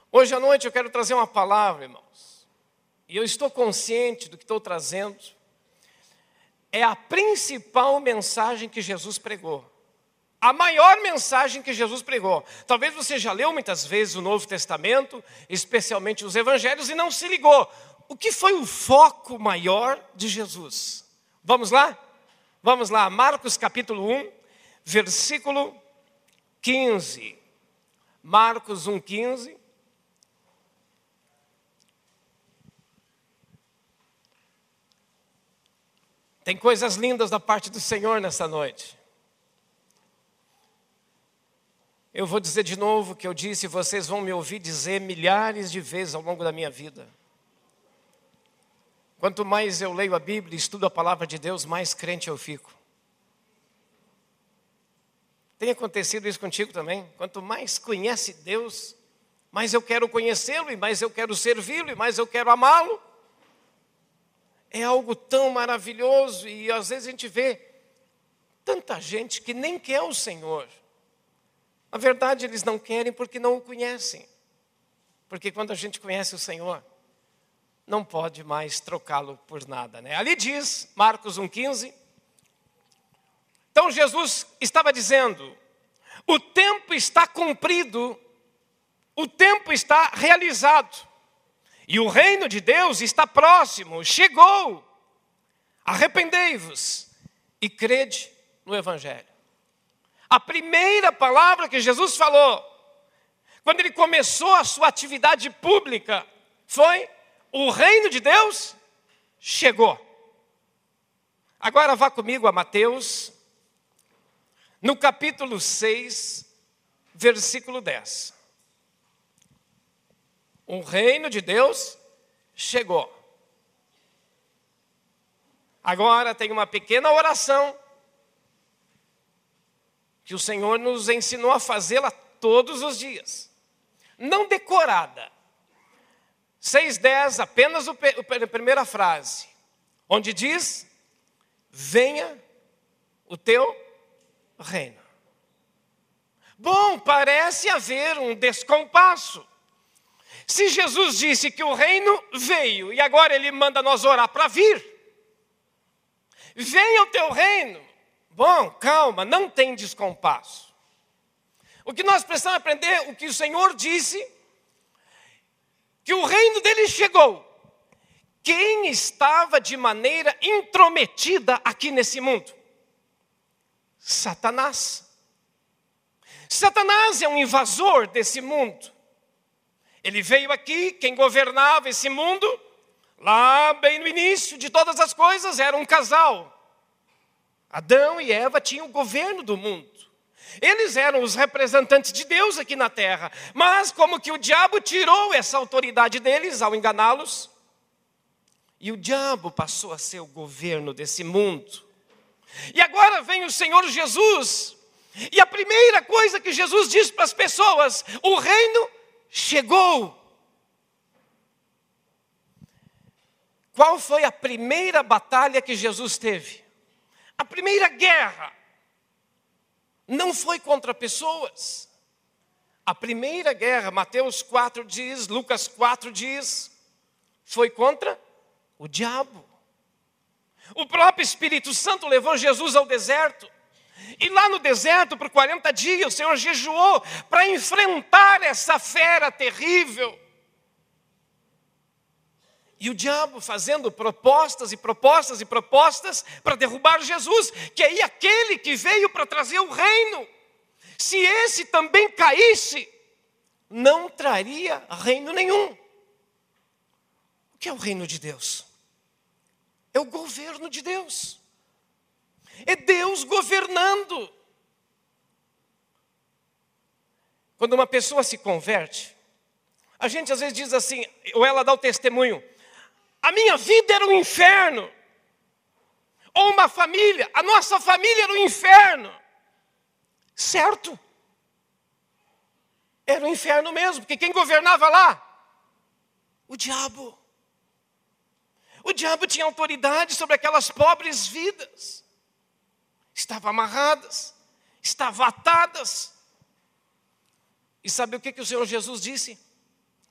Hoje à noite eu quero trazer uma palavra, irmãos. E eu estou consciente do que estou trazendo. É a principal mensagem que Jesus pregou. A maior mensagem que Jesus pregou. Talvez você já leu muitas vezes o Novo Testamento, especialmente os Evangelhos, e não se ligou. O que foi o foco maior de Jesus? Vamos lá? Vamos lá, Marcos capítulo 1, versículo 15. Marcos 1, 15. Tem coisas lindas da parte do Senhor nessa noite. Eu vou dizer de novo o que eu disse, e vocês vão me ouvir dizer milhares de vezes ao longo da minha vida. Quanto mais eu leio a Bíblia e estudo a palavra de Deus, mais crente eu fico. Tem acontecido isso contigo também? Quanto mais conhece Deus, mais eu quero conhecê-lo, e mais eu quero servi-lo, e mais eu quero amá-lo. É algo tão maravilhoso, e às vezes a gente vê tanta gente que nem quer o Senhor. Na verdade, eles não querem porque não o conhecem. Porque quando a gente conhece o Senhor, não pode mais trocá-lo por nada, né? Ali diz, Marcos 1,15. Então Jesus estava dizendo, o tempo está cumprido, o tempo está realizado. E o reino de Deus está próximo, chegou. Arrependei-vos e crede no Evangelho. A primeira palavra que Jesus falou, quando ele começou a sua atividade pública, foi: o reino de Deus chegou. Agora vá comigo a Mateus, no capítulo 6, versículo 10. O reino de Deus chegou. Agora tem uma pequena oração que o Senhor nos ensinou a fazê-la todos os dias. Não decorada. 6:10, apenas a primeira frase, onde diz: venha o teu reino. Bom, parece haver um descompasso. Se Jesus disse que o reino veio, e agora ele manda nós orar para vir. Venha o teu reino. Bom, calma, não tem descompasso. O que nós precisamos aprender, o que o Senhor disse, que o reino dele chegou. Quem estava de maneira intrometida aqui nesse mundo? Satanás. Satanás é um invasor desse mundo. Ele veio aqui, quem governava esse mundo, lá bem no início de todas as coisas, era um casal. Adão e Eva tinham o governo do mundo. Eles eram os representantes de Deus aqui na terra. Mas como que o diabo tirou essa autoridade deles ao enganá-los, e o diabo passou a ser o governo desse mundo. E agora vem o Senhor Jesus, e a primeira coisa que Jesus diz para as pessoas: o reino chegou. Qual foi a primeira batalha que Jesus teve? A primeira guerra não foi contra pessoas. A primeira guerra, Mateus 4 diz, Lucas 4 diz, foi contra o diabo. O próprio Espírito Santo levou Jesus ao deserto. E lá no deserto, por 40 dias, o Senhor jejuou para enfrentar essa fera terrível. E o diabo fazendo propostas e propostas e propostas para derrubar Jesus, que aí aquele que veio para trazer o reino, se esse também caísse, não traria reino nenhum. O que é o reino de Deus? É o governo de Deus. É Deus governando. Quando uma pessoa se converte, a gente às vezes diz assim, ou ela dá o testemunho: a minha vida era um inferno. Ou uma família, a nossa família era um inferno. Certo? Era um inferno mesmo, porque quem governava lá? O diabo. O diabo tinha autoridade sobre aquelas pobres vidas. Estavam amarradas, estavam atadas. E sabe o que o Senhor Jesus disse?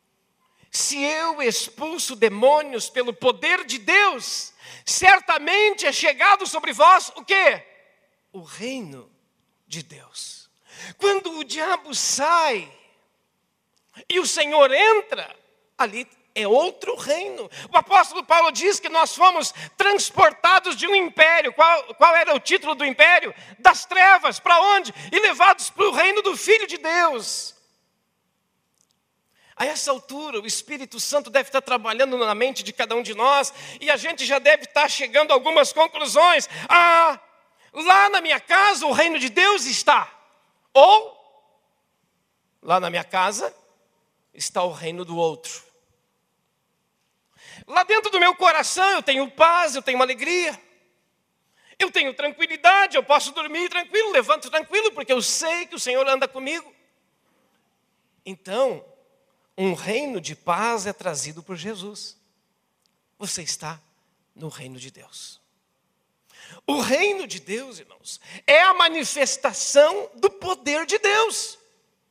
Se eu expulso demônios pelo poder de Deus, certamente é chegado sobre vós o quê? O reino de Deus. Quando o diabo sai e o Senhor entra, ali é outro reino. O apóstolo Paulo diz que nós fomos transportados de um império. Qual era o título do império? Das trevas, para onde? E levados para o reino do Filho de Deus. A essa altura, o Espírito Santo deve estar trabalhando na mente de cada um de nós, e a gente já deve estar chegando a algumas conclusões. Lá na minha casa o reino de Deus está. Ou, lá na minha casa está o reino do outro. Lá dentro do meu coração eu tenho paz, eu tenho alegria, eu tenho tranquilidade, eu posso dormir tranquilo, levanto tranquilo, porque eu sei que o Senhor anda comigo. Então, um reino de paz é trazido por Jesus. Você está no reino de Deus. O reino de Deus, irmãos, é a manifestação do poder de Deus.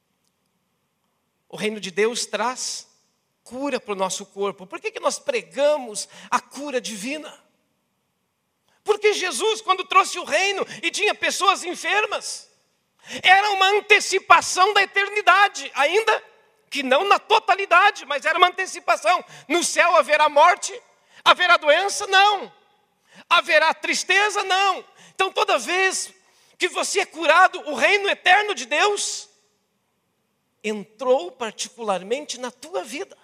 O reino de Deus traz cura para o nosso corpo. Por que nós pregamos a cura divina? Porque Jesus, quando trouxe o reino e tinha pessoas enfermas, era uma antecipação da eternidade, ainda que não na totalidade, mas era uma antecipação. No céu haverá morte, haverá doença? Não. Haverá tristeza? Não. Então toda vez que você é curado, o reino eterno de Deus entrou particularmente na tua vida.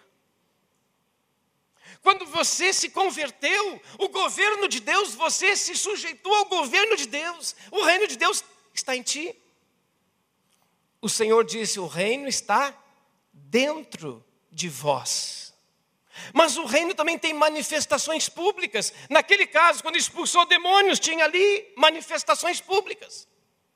Quando você se converteu, o governo de Deus, você se sujeitou ao governo de Deus. O reino de Deus está em ti. O Senhor disse, o reino está dentro de vós. Mas o reino também tem manifestações públicas. Naquele caso, quando expulsou demônios, tinha ali manifestações públicas.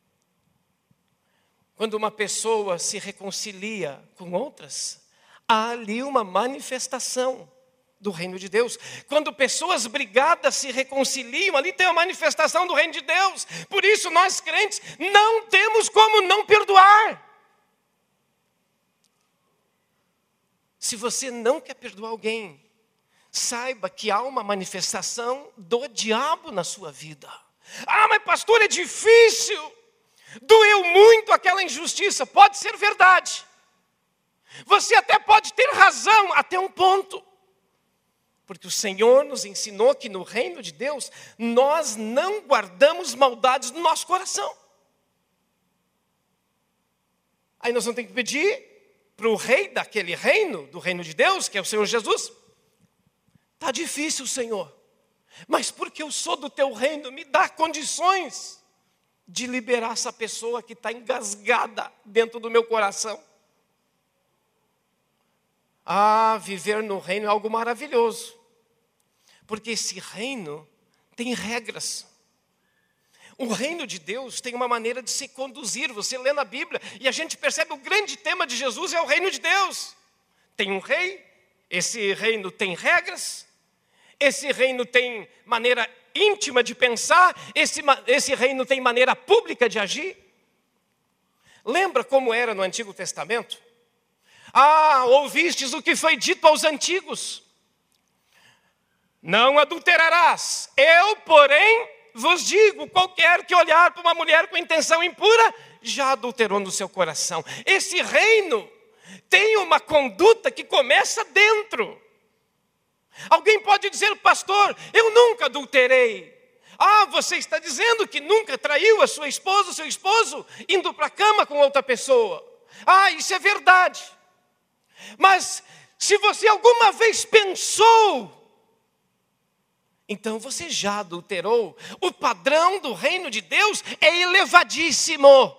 Quando uma pessoa se reconcilia com outras, há ali uma manifestação do reino de Deus. Quando pessoas brigadas se reconciliam, ali tem a manifestação do reino de Deus. Por isso nós crentes não temos como não perdoar. Se você não quer perdoar alguém, saiba que há uma manifestação do diabo na sua vida. Mas pastor, é difícil, doeu muito aquela injustiça. Pode ser verdade. Você até pode ter razão até um ponto. Porque o Senhor nos ensinou que no reino de Deus, nós não guardamos maldades no nosso coração. Aí nós vamos ter que pedir para o rei daquele reino, do reino de Deus, que é o Senhor Jesus. Está difícil, Senhor, mas porque eu sou do teu reino, me dá condições de liberar essa pessoa que está engasgada dentro do meu coração. Viver no reino é algo maravilhoso. Porque esse reino tem regras. O reino de Deus tem uma maneira de se conduzir. Você lê na Bíblia e a gente percebe o grande tema de Jesus é o reino de Deus. Tem um rei, esse reino tem regras, esse reino tem maneira íntima de pensar, esse reino tem maneira pública de agir. Lembra como era no Antigo Testamento? Ouvistes o que foi dito aos antigos. Não adulterarás. Eu, porém, vos digo, qualquer que olhar para uma mulher com intenção impura, já adulterou no seu coração. Esse reino tem uma conduta que começa dentro. Alguém pode dizer, pastor, eu nunca adulterei. Você está dizendo que nunca traiu a sua esposa, o seu esposo, indo para a cama com outra pessoa. Isso é verdade. Mas se você alguma vez pensou, então você já adulterou. O padrão do reino de Deus é elevadíssimo.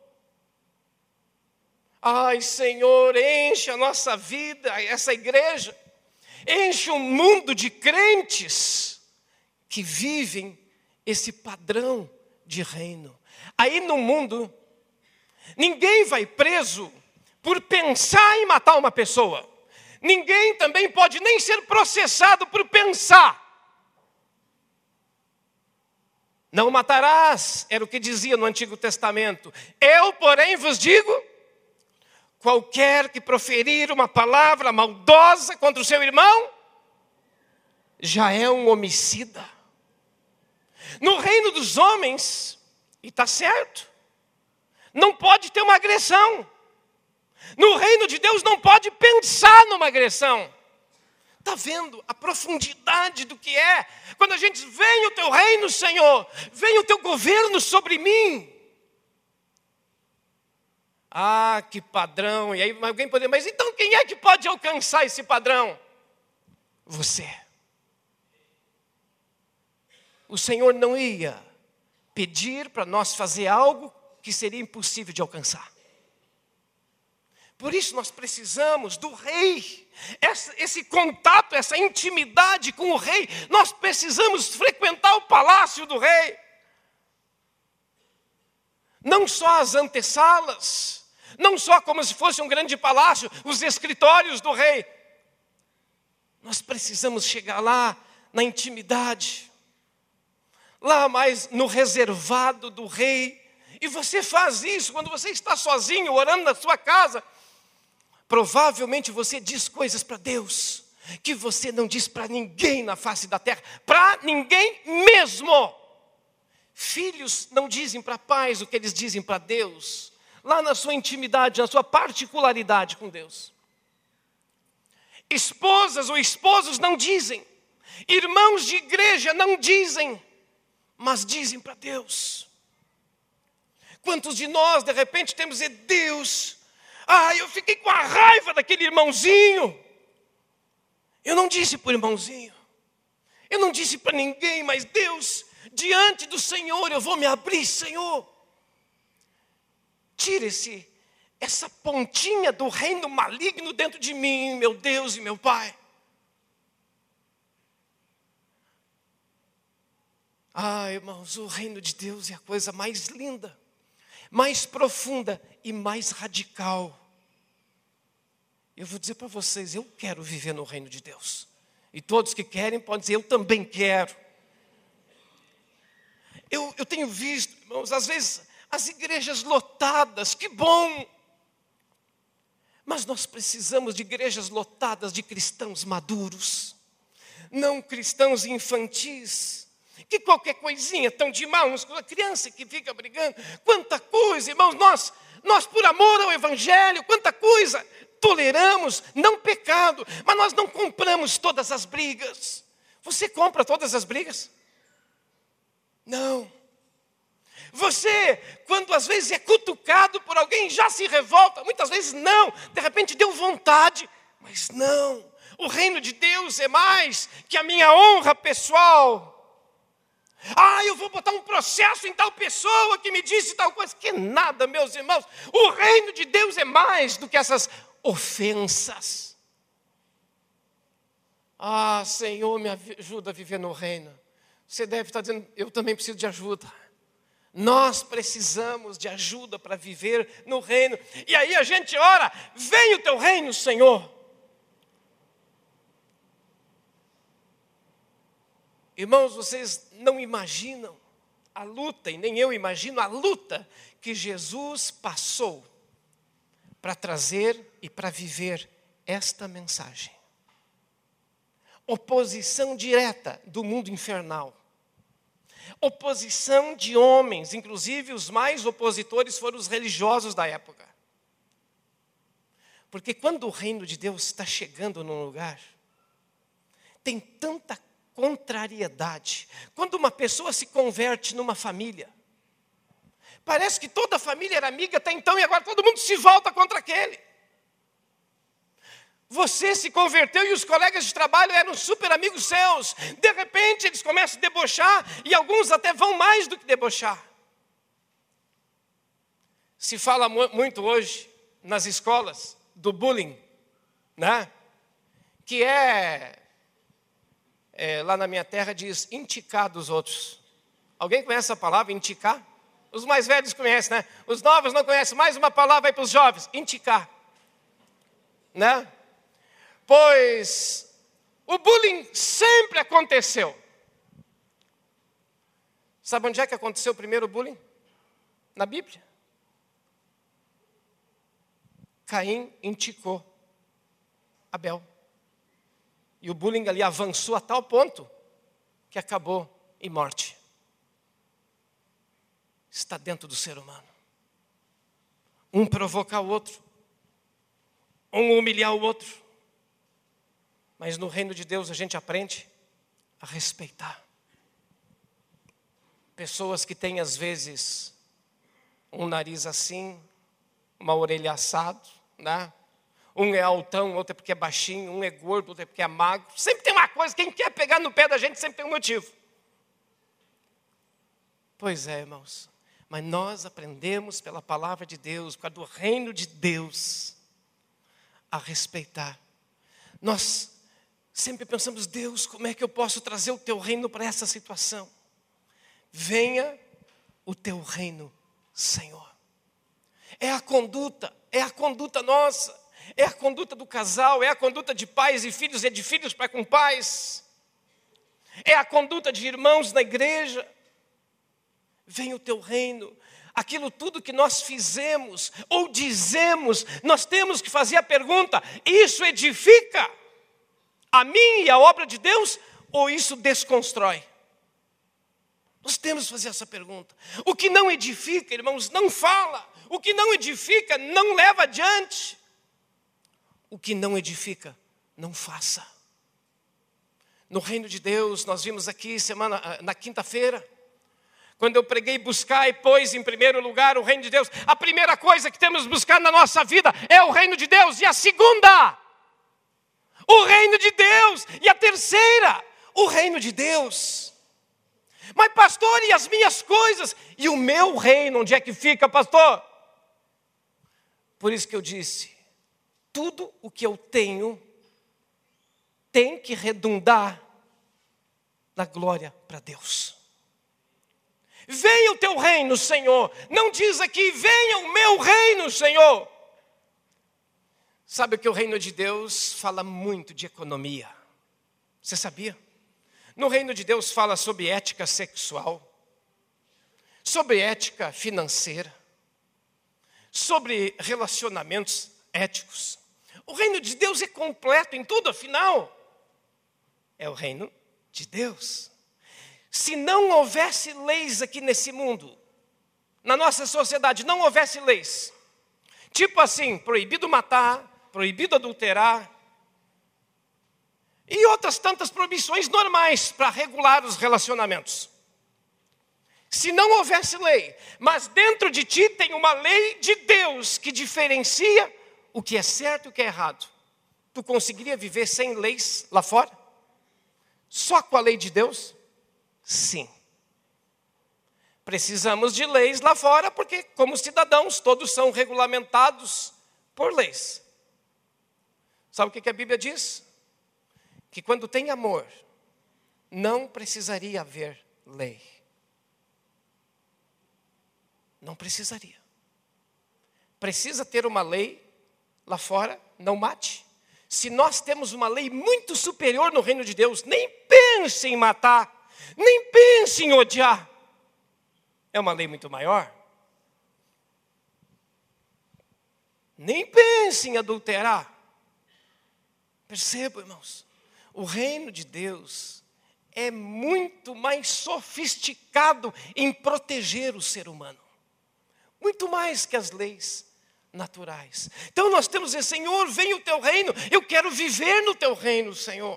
Senhor, enche a nossa vida, essa igreja, enche um mundo de crentes que vivem esse padrão de reino. Aí no mundo, ninguém vai preso por pensar em matar uma pessoa. Ninguém também pode nem ser processado por pensar. Não matarás, era o que dizia no Antigo Testamento. Eu, porém, vos digo, qualquer que proferir uma palavra maldosa contra o seu irmão, já é um homicida. No reino dos homens, e está certo, não pode ter uma agressão. No reino de Deus não pode pensar numa agressão. Está vendo a profundidade do que é? Quando a gente vem o teu reino, Senhor, vem o teu governo sobre mim. Ah, que padrão. E aí alguém poderia, mas então quem é que pode alcançar esse padrão? Você. O Senhor não ia pedir para nós fazer algo que seria impossível de alcançar. Por isso nós precisamos do rei, esse contato, essa intimidade com o rei. Nós precisamos frequentar o palácio do rei. Não só as antessalas, não só como se fosse um grande palácio, os escritórios do rei. Nós precisamos chegar lá na intimidade, lá mais no reservado do rei. E você faz isso quando você está sozinho, orando na sua casa. Provavelmente você diz coisas para Deus que você não diz para ninguém na face da terra, para ninguém mesmo. Filhos não dizem para pais o que eles dizem para Deus, lá na sua intimidade, na sua particularidade com Deus. Esposas ou esposos não dizem, irmãos de igreja não dizem, mas dizem para Deus. Quantos de nós de repente temos de Deus, eu fiquei com a raiva daquele irmãozinho. Eu não disse para o irmãozinho, eu não disse para ninguém, mas Deus, diante do Senhor eu vou me abrir, Senhor. Tira essa pontinha do reino maligno dentro de mim, meu Deus e meu Pai. Irmãos, o reino de Deus é a coisa mais linda, mais profunda e mais radical. Eu vou dizer para vocês, eu quero viver no reino de Deus. E todos que querem podem dizer, eu também quero. Eu tenho visto, irmãos, às vezes as igrejas lotadas, que bom. Mas nós precisamos de igrejas lotadas de cristãos maduros, não cristãos infantis, que qualquer coisinha tão de mal, uma criança que fica brigando, quanta coisa, irmãos, nós por amor ao evangelho, quanta coisa toleramos, não pecado, mas nós não compramos todas as brigas. Você compra todas as brigas? Não. Você, quando às vezes é cutucado por alguém, já se revolta, muitas vezes não, de repente deu vontade, mas não. O reino de Deus é mais que a minha honra pessoal. Eu vou botar um processo em tal pessoa que me disse tal coisa. Que nada, meus irmãos. O reino de Deus é mais do que essas ofensas. Senhor, me ajuda a viver no reino. Você deve estar dizendo, eu também preciso de ajuda. Nós precisamos de ajuda para viver no reino. E aí a gente ora, vem o teu reino, Senhor. Irmãos, vocês não imaginam a luta, e nem eu imagino a luta que Jesus passou para trazer e para viver esta mensagem. Oposição direta do mundo infernal. Oposição de homens, inclusive os mais opositores foram os religiosos da época. Porque quando o reino de Deus está chegando num lugar, tem tanta contrariedade. Quando uma pessoa se converte numa família, parece que toda a família era amiga até então e agora todo mundo se volta contra aquele. Você se converteu e os colegas de trabalho eram super amigos seus. De repente eles começam a debochar e alguns até vão mais do que debochar. Se fala muito hoje nas escolas do bullying, né? Que lá na minha terra diz inticar dos outros. Alguém conhece a palavra inticar? Os mais velhos conhecem, né? Os novos não conhecem. Mais uma palavra aí para os jovens, inticar, né? Pois o bullying sempre aconteceu. Sabe onde é que aconteceu o primeiro bullying? Na Bíblia. Caim indicou Abel. E o bullying ali avançou a tal ponto que acabou em morte. Está dentro do ser humano. Um provocar o outro. Um humilhar o outro. Mas no reino de Deus a gente aprende a respeitar. Pessoas que têm às vezes um nariz assim, uma orelha assado, né? Um é altão, outro é porque é baixinho, um é gordo, outro é porque é magro. Sempre tem uma coisa, quem quer pegar no pé da gente sempre tem um motivo. Pois é, irmãos. Mas nós aprendemos pela palavra de Deus, por causa do reino de Deus, a respeitar. Nós sempre pensamos, Deus, como é que eu posso trazer o teu reino para essa situação? Venha o teu reino, Senhor. É a conduta nossa, é a conduta do casal, é a conduta de pais e filhos de filhos para com pais, é a conduta de irmãos na igreja. Venha o teu reino. Aquilo tudo que nós fizemos ou dizemos, nós temos que fazer a pergunta: isso edifica a mim e a obra de Deus, ou isso desconstrói? Nós temos que fazer essa pergunta. O que não edifica, irmãos, não fala. O que não edifica, não leva adiante. O que não edifica, não faça. No reino de Deus, nós vimos aqui na quinta-feira, quando eu preguei buscar e pôs em primeiro lugar o reino de Deus. A primeira coisa que temos que buscar na nossa vida é o reino de Deus. E a segunda, o reino de Deus. E a terceira, o reino de Deus. Mas pastor, e as minhas coisas? E o meu reino, onde é que fica, pastor? Por isso que eu disse, tudo o que eu tenho tem que redundar na glória para Deus. Venha o teu reino, Senhor. Não diz aqui, venha o meu reino, Senhor. Sabe que o reino de Deus fala muito de economia. Você sabia? No reino de Deus fala sobre ética sexual, sobre ética financeira, sobre relacionamentos éticos. O reino de Deus é completo em tudo, afinal, é o reino de Deus. Se não houvesse leis aqui nesse mundo, na nossa sociedade, não houvesse leis, tipo assim, proibido matar, proibido adulterar, e outras tantas proibições normais para regular os relacionamentos. Se não houvesse lei, mas dentro de ti tem uma lei de Deus que diferencia o que é certo e o que é errado. Tu conseguiria viver sem leis lá fora? Só com a lei de Deus? Sim. Precisamos de leis lá fora, porque como cidadãos todos são regulamentados por leis. Sabe o que a Bíblia diz? Que quando tem amor, não precisaria haver lei. Não precisaria. Precisa ter uma lei lá fora, não mate. Se nós temos uma lei muito superior no reino de Deus, nem pense em matar, nem pense em odiar. É uma lei muito maior. Nem pense em adulterar. Perceba, irmãos. O reino de Deus é muito mais sofisticado em proteger o ser humano. Muito mais que as leis naturais. Então nós temos que dizer, Senhor, venha o teu reino. Eu quero viver no teu reino, Senhor.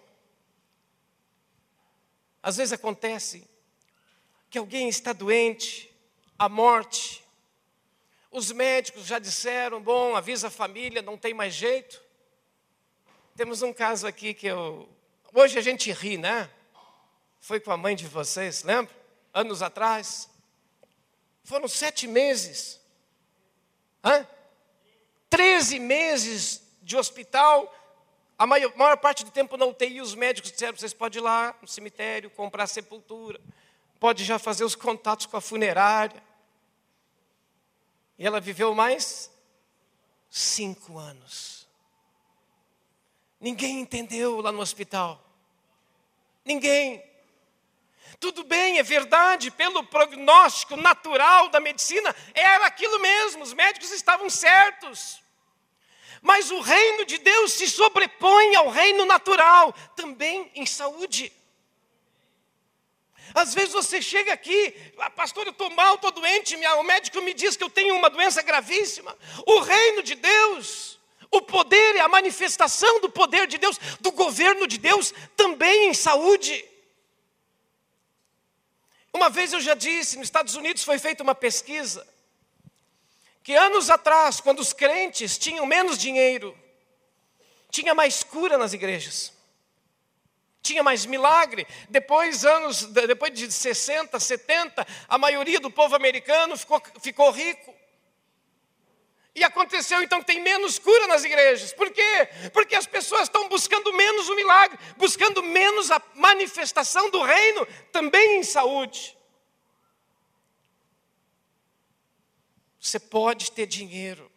Às vezes acontece que alguém está doente, a morte. Os médicos já disseram, bom, avisa a família, não tem mais jeito. Temos um caso aqui que hoje a gente ri, né? Foi com a mãe de vocês, lembra? Anos atrás. Foram 7 meses. 13 meses de hospital. A maior parte do tempo na UTI, os médicos disseram, vocês podem ir lá no cemitério, comprar a sepultura. Pode já fazer os contatos com a funerária. E ela viveu mais 5 anos. Ninguém entendeu lá no hospital. Ninguém. Tudo bem, é verdade, pelo prognóstico natural da medicina, era aquilo mesmo, os médicos estavam certos. Mas o reino de Deus se sobrepõe ao reino natural, também em saúde. Às vezes você chega aqui, pastor, eu estou mal, estou doente, o médico me diz que eu tenho uma doença gravíssima. O reino de Deus, o poder e a manifestação do poder de Deus, do governo de Deus, também em saúde. Uma vez eu já disse, nos Estados Unidos foi feita uma pesquisa, que anos atrás, quando os crentes tinham menos dinheiro, tinha mais cura nas igrejas, tinha mais milagre. Depois de 60, 70, a maioria do povo americano ficou rico. E aconteceu então que tem menos cura nas igrejas. Por quê? Porque as pessoas estão buscando menos o milagre, buscando menos a manifestação do reino, também em saúde. Você pode ter dinheiro.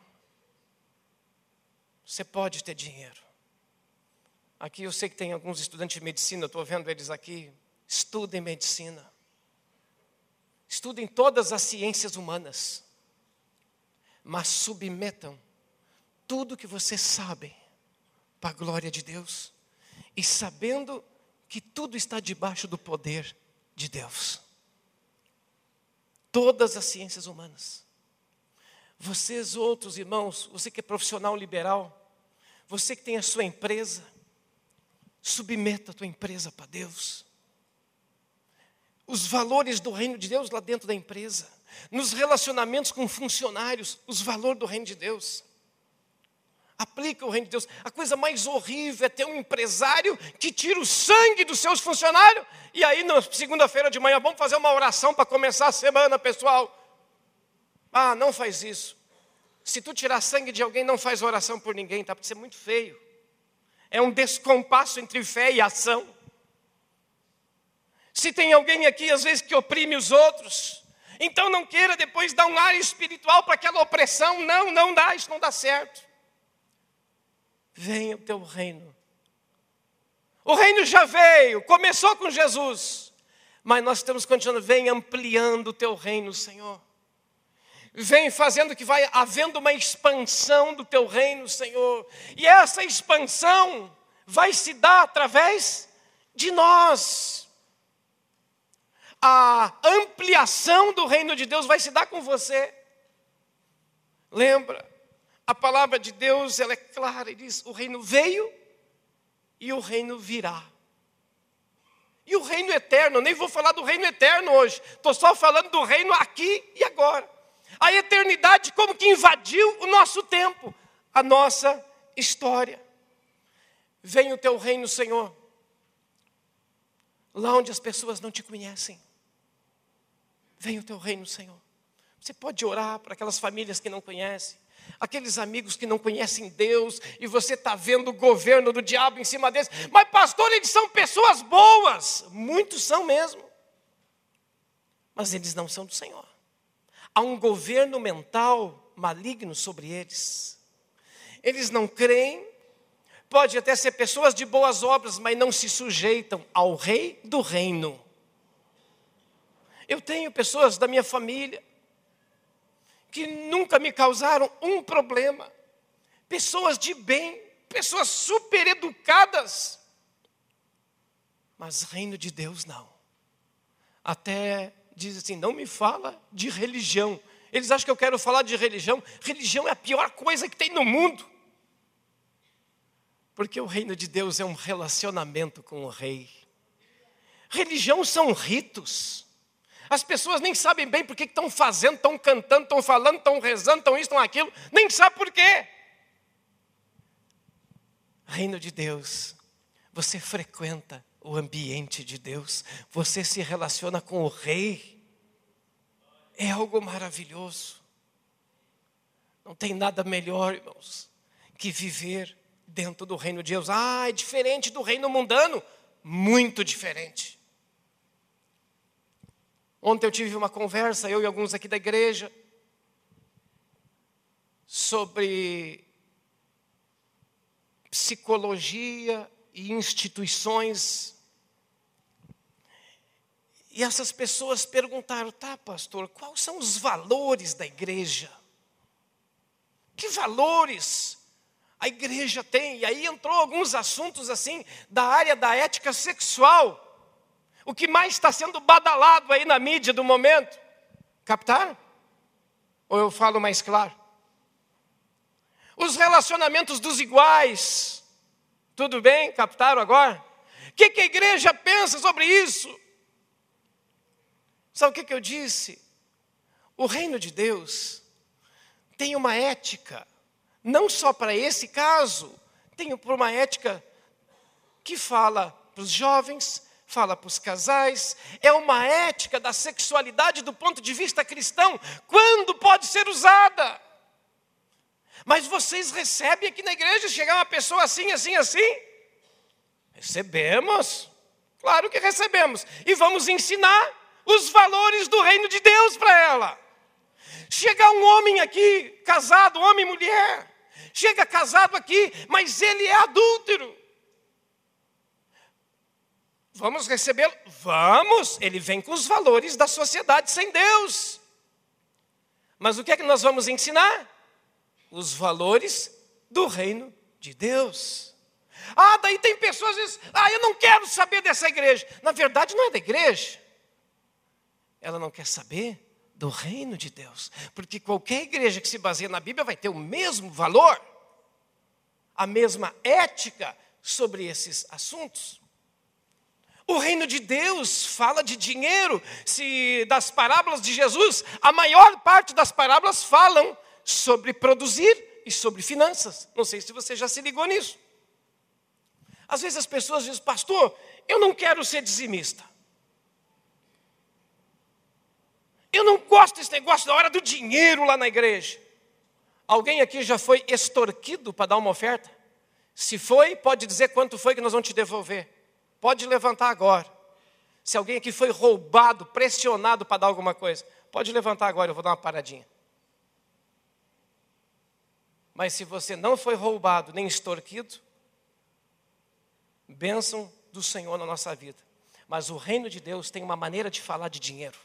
Você pode ter dinheiro. Aqui eu sei que tem alguns estudantes de medicina, eu estou vendo eles aqui. Estudem medicina. Estudem todas as ciências humanas. Mas submetam tudo que vocês sabem para a glória de Deus. E sabendo que tudo está debaixo do poder de Deus. Todas as ciências humanas. Vocês outros irmãos, você que é profissional liberal, você que tem a sua empresa, submeta a tua empresa para Deus. Os valores do reino de Deus lá dentro da empresa. Nos relacionamentos com funcionários, os valores do reino de Deus. Aplica o reino de Deus. A coisa mais horrível é ter um empresário que tira o sangue dos seus funcionários. E aí, na segunda-feira de manhã, vamos fazer uma oração para começar a semana, pessoal. Ah, não faz isso. Se tu tirar sangue de alguém, não faz oração por ninguém, tá? Porque isso é muito feio. É um descompasso entre fé e ação. Se tem alguém aqui, às vezes, que oprime os outros, então não queira depois dar um ar espiritual para aquela opressão. Não dá, isso não dá certo. Venha o teu reino. O reino já veio, começou com Jesus. Mas nós estamos continuando, vem ampliando o teu reino, Senhor. Vem fazendo que vai havendo uma expansão do teu reino, Senhor. E essa expansão vai se dar através de nós. A ampliação do reino de Deus vai se dar com você. Lembra, a palavra de Deus, ela é clara, e diz, o reino veio e o reino virá. E o reino eterno, eu nem vou falar do reino eterno hoje, estou só falando do reino aqui e agora. A eternidade como que invadiu o nosso tempo, a nossa história. Venha o teu reino, Senhor, lá onde as pessoas não te conhecem. Venha o teu reino, Senhor. Você pode orar para aquelas famílias que não conhecem, aqueles amigos que não conhecem Deus, e você está vendo o governo do diabo em cima deles. Mas pastor, eles são pessoas boas. Muitos são mesmo. Mas eles não são do Senhor. Há um governo mental maligno sobre eles. Eles não creem. Pode até ser pessoas de boas obras, mas não se sujeitam ao rei do reino. Eu tenho pessoas da minha família que nunca me causaram um problema. Pessoas de bem, pessoas super educadas. Mas reino de Deus não. Até diz assim, não me fala de religião. Eles acham que eu quero falar de religião. Religião é a pior coisa que tem no mundo. Porque o reino de Deus é um relacionamento com o rei. Religião são ritos. As pessoas nem sabem bem por que estão fazendo, estão cantando, estão falando, estão rezando, estão isso, estão aquilo. Nem sabem por quê. Reino de Deus. Você frequenta o ambiente de Deus. Você se relaciona com o rei. É algo maravilhoso. Não tem nada melhor, irmãos, que viver dentro do reino de Deus. Ah, é diferente do reino mundano. Muito diferente. Ontem eu tive uma conversa, eu e alguns aqui da igreja, sobre psicologia e instituições. E essas pessoas perguntaram, tá, pastor, quais são os valores da igreja? Que valores A igreja tem, e aí entrou alguns assuntos assim, da área da ética sexual. O que mais está sendo badalado aí na mídia do momento. Captaram? Ou eu falo mais claro? Os relacionamentos dos iguais. Tudo bem? Captaram agora? O que a igreja pensa sobre isso? Sabe o que eu disse? O reino de Deus tem uma ética, não só para esse caso, tem uma ética que fala para os jovens, fala para os casais, é uma ética da sexualidade do ponto de vista cristão, quando pode ser usada. Mas vocês recebem aqui na igreja, chegar uma pessoa assim, assim, assim? Recebemos, claro que recebemos, e vamos ensinar os valores do reino de Deus para ela. Chega um homem aqui, casado, homem e mulher, chega casado aqui, mas ele é adúltero. Vamos recebê-lo? Vamos, ele vem com os valores da sociedade sem Deus. Mas o que é que nós vamos ensinar? Os valores do reino de Deus. Daí tem pessoas às vezes, eu não quero saber dessa igreja. Na verdade não é da igreja. Ela não quer saber do reino de Deus. Porque qualquer igreja que se baseia na Bíblia vai ter o mesmo valor, a mesma ética sobre esses assuntos. O reino de Deus fala de dinheiro. Se das parábolas de Jesus, a maior parte das parábolas falam sobre produzir e sobre finanças. Não sei se você já se ligou nisso. Às vezes as pessoas dizem, pastor, eu não quero ser dizimista. Eu não gosto desse negócio da hora do dinheiro lá na igreja. Alguém aqui já foi extorquido para dar uma oferta? Se foi, pode dizer quanto foi que nós vamos te devolver. Pode levantar agora. Se alguém aqui foi roubado, pressionado para dar alguma coisa, pode levantar agora, eu vou dar uma paradinha. Mas se você não foi roubado, nem extorquido, bênção do Senhor na nossa vida. Mas o reino de Deus tem uma maneira de falar de dinheiro.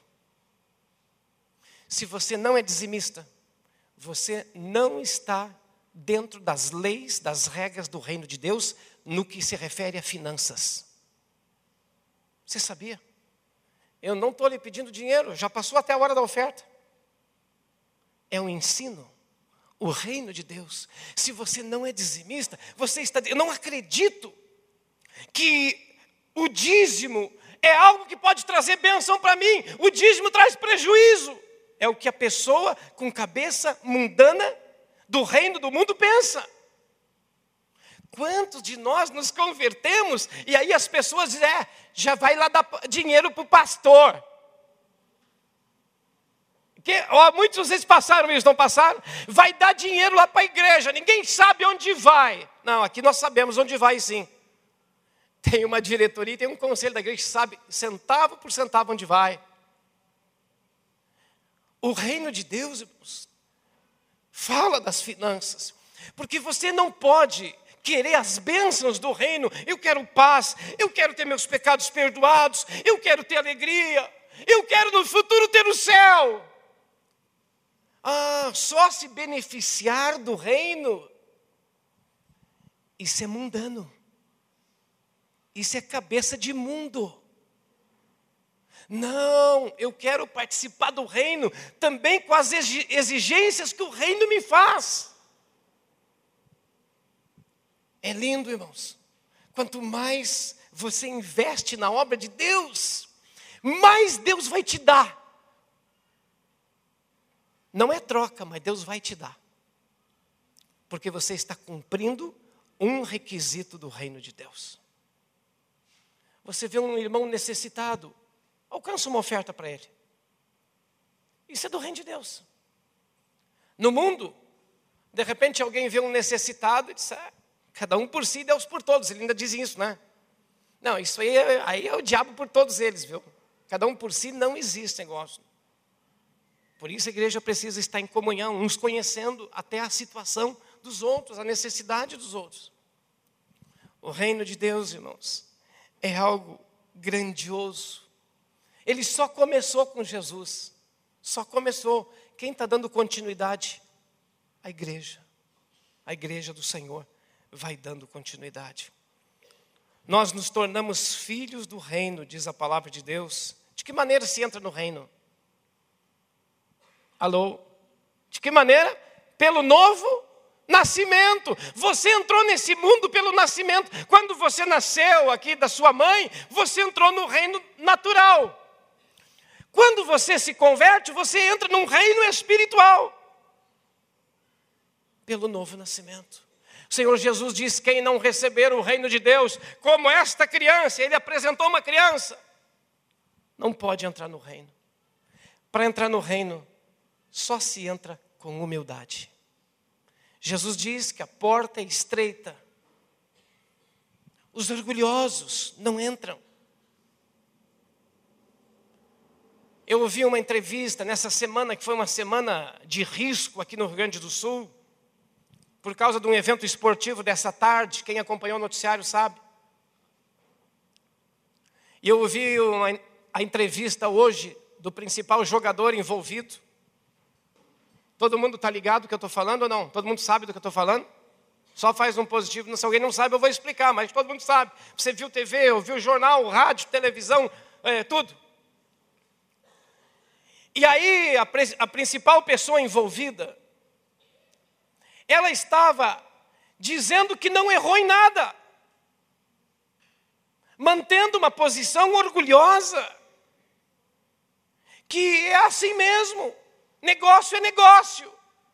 Se você não é dizimista, você não está dentro das leis, das regras do reino de Deus, no que se refere a finanças. Você sabia? Eu não estou lhe pedindo dinheiro, já passou até a hora da oferta. É um ensino, o reino de Deus. Se você não é dizimista, você está... Eu não acredito que o dízimo é algo que pode trazer bênção para mim. O dízimo traz prejuízo. É o que a pessoa com cabeça mundana do reino do mundo pensa. Quantos de nós nos convertemos e aí as pessoas dizem, já vai lá dar dinheiro para o pastor. Muitos de vocês passaram isso, não passaram? Vai dar dinheiro lá para a igreja, ninguém sabe onde vai. Não, aqui nós sabemos onde vai sim. Tem uma diretoria, tem um conselho da igreja que sabe centavo por centavo onde vai. O reino de Deus, irmãos, fala das finanças, porque você não pode querer as bênçãos do reino. Eu quero paz, eu quero ter meus pecados perdoados, eu quero ter alegria, eu quero no futuro ter o céu. Só se beneficiar do reino, isso é mundano, isso é cabeça de mundo. Não, eu quero participar do reino também com as exigências que o reino me faz. É lindo, irmãos. Quanto mais você investe na obra de Deus, mais Deus vai te dar. Não é troca, mas Deus vai te dar. Porque você está cumprindo um requisito do reino de Deus. Você vê um irmão necessitado, alcança uma oferta para ele. Isso é do reino de Deus. No mundo, de repente alguém vê um necessitado e diz, cada um por si, Deus por todos. Ele ainda diz isso, né? Não, isso aí é o diabo por todos eles, viu? Cada um por si não existe negócio. Por isso a igreja precisa estar em comunhão, uns conhecendo até a situação dos outros, a necessidade dos outros. O reino de Deus, irmãos, é algo grandioso. Ele só começou com Jesus. Só começou. Quem está dando continuidade? A igreja. a igreja do Senhor vai dando continuidade. Nós nos tornamos filhos do reino, diz a palavra de Deus. De que maneira se entra no reino? Alô? De que maneira? Pelo novo nascimento. Você entrou nesse mundo pelo nascimento. Quando você nasceu aqui da sua mãe, você entrou no reino natural. Quando você se converte, você entra num reino espiritual. Pelo novo nascimento. O Senhor Jesus disse: quem não receber o reino de Deus, como esta criança, Ele apresentou uma criança, não pode entrar no reino. Para entrar no reino, só se entra com humildade. Jesus diz que a porta é estreita. Os orgulhosos não entram. Eu ouvi uma entrevista nessa semana, que foi uma semana de risco aqui no Rio Grande do Sul, por causa de um evento esportivo dessa tarde. Quem acompanhou o noticiário sabe. E eu ouvi a entrevista hoje do principal jogador envolvido. Todo mundo está ligado do que eu estou falando ou não? Todo mundo sabe do que eu estou falando? Só faz um positivo. Se alguém não sabe, eu vou explicar, mas todo mundo sabe. Você viu TV, ouviu jornal, rádio, televisão, tudo. E aí a principal pessoa envolvida, ela estava dizendo que não errou em nada, mantendo uma posição orgulhosa, que é assim mesmo, negócio é negócio.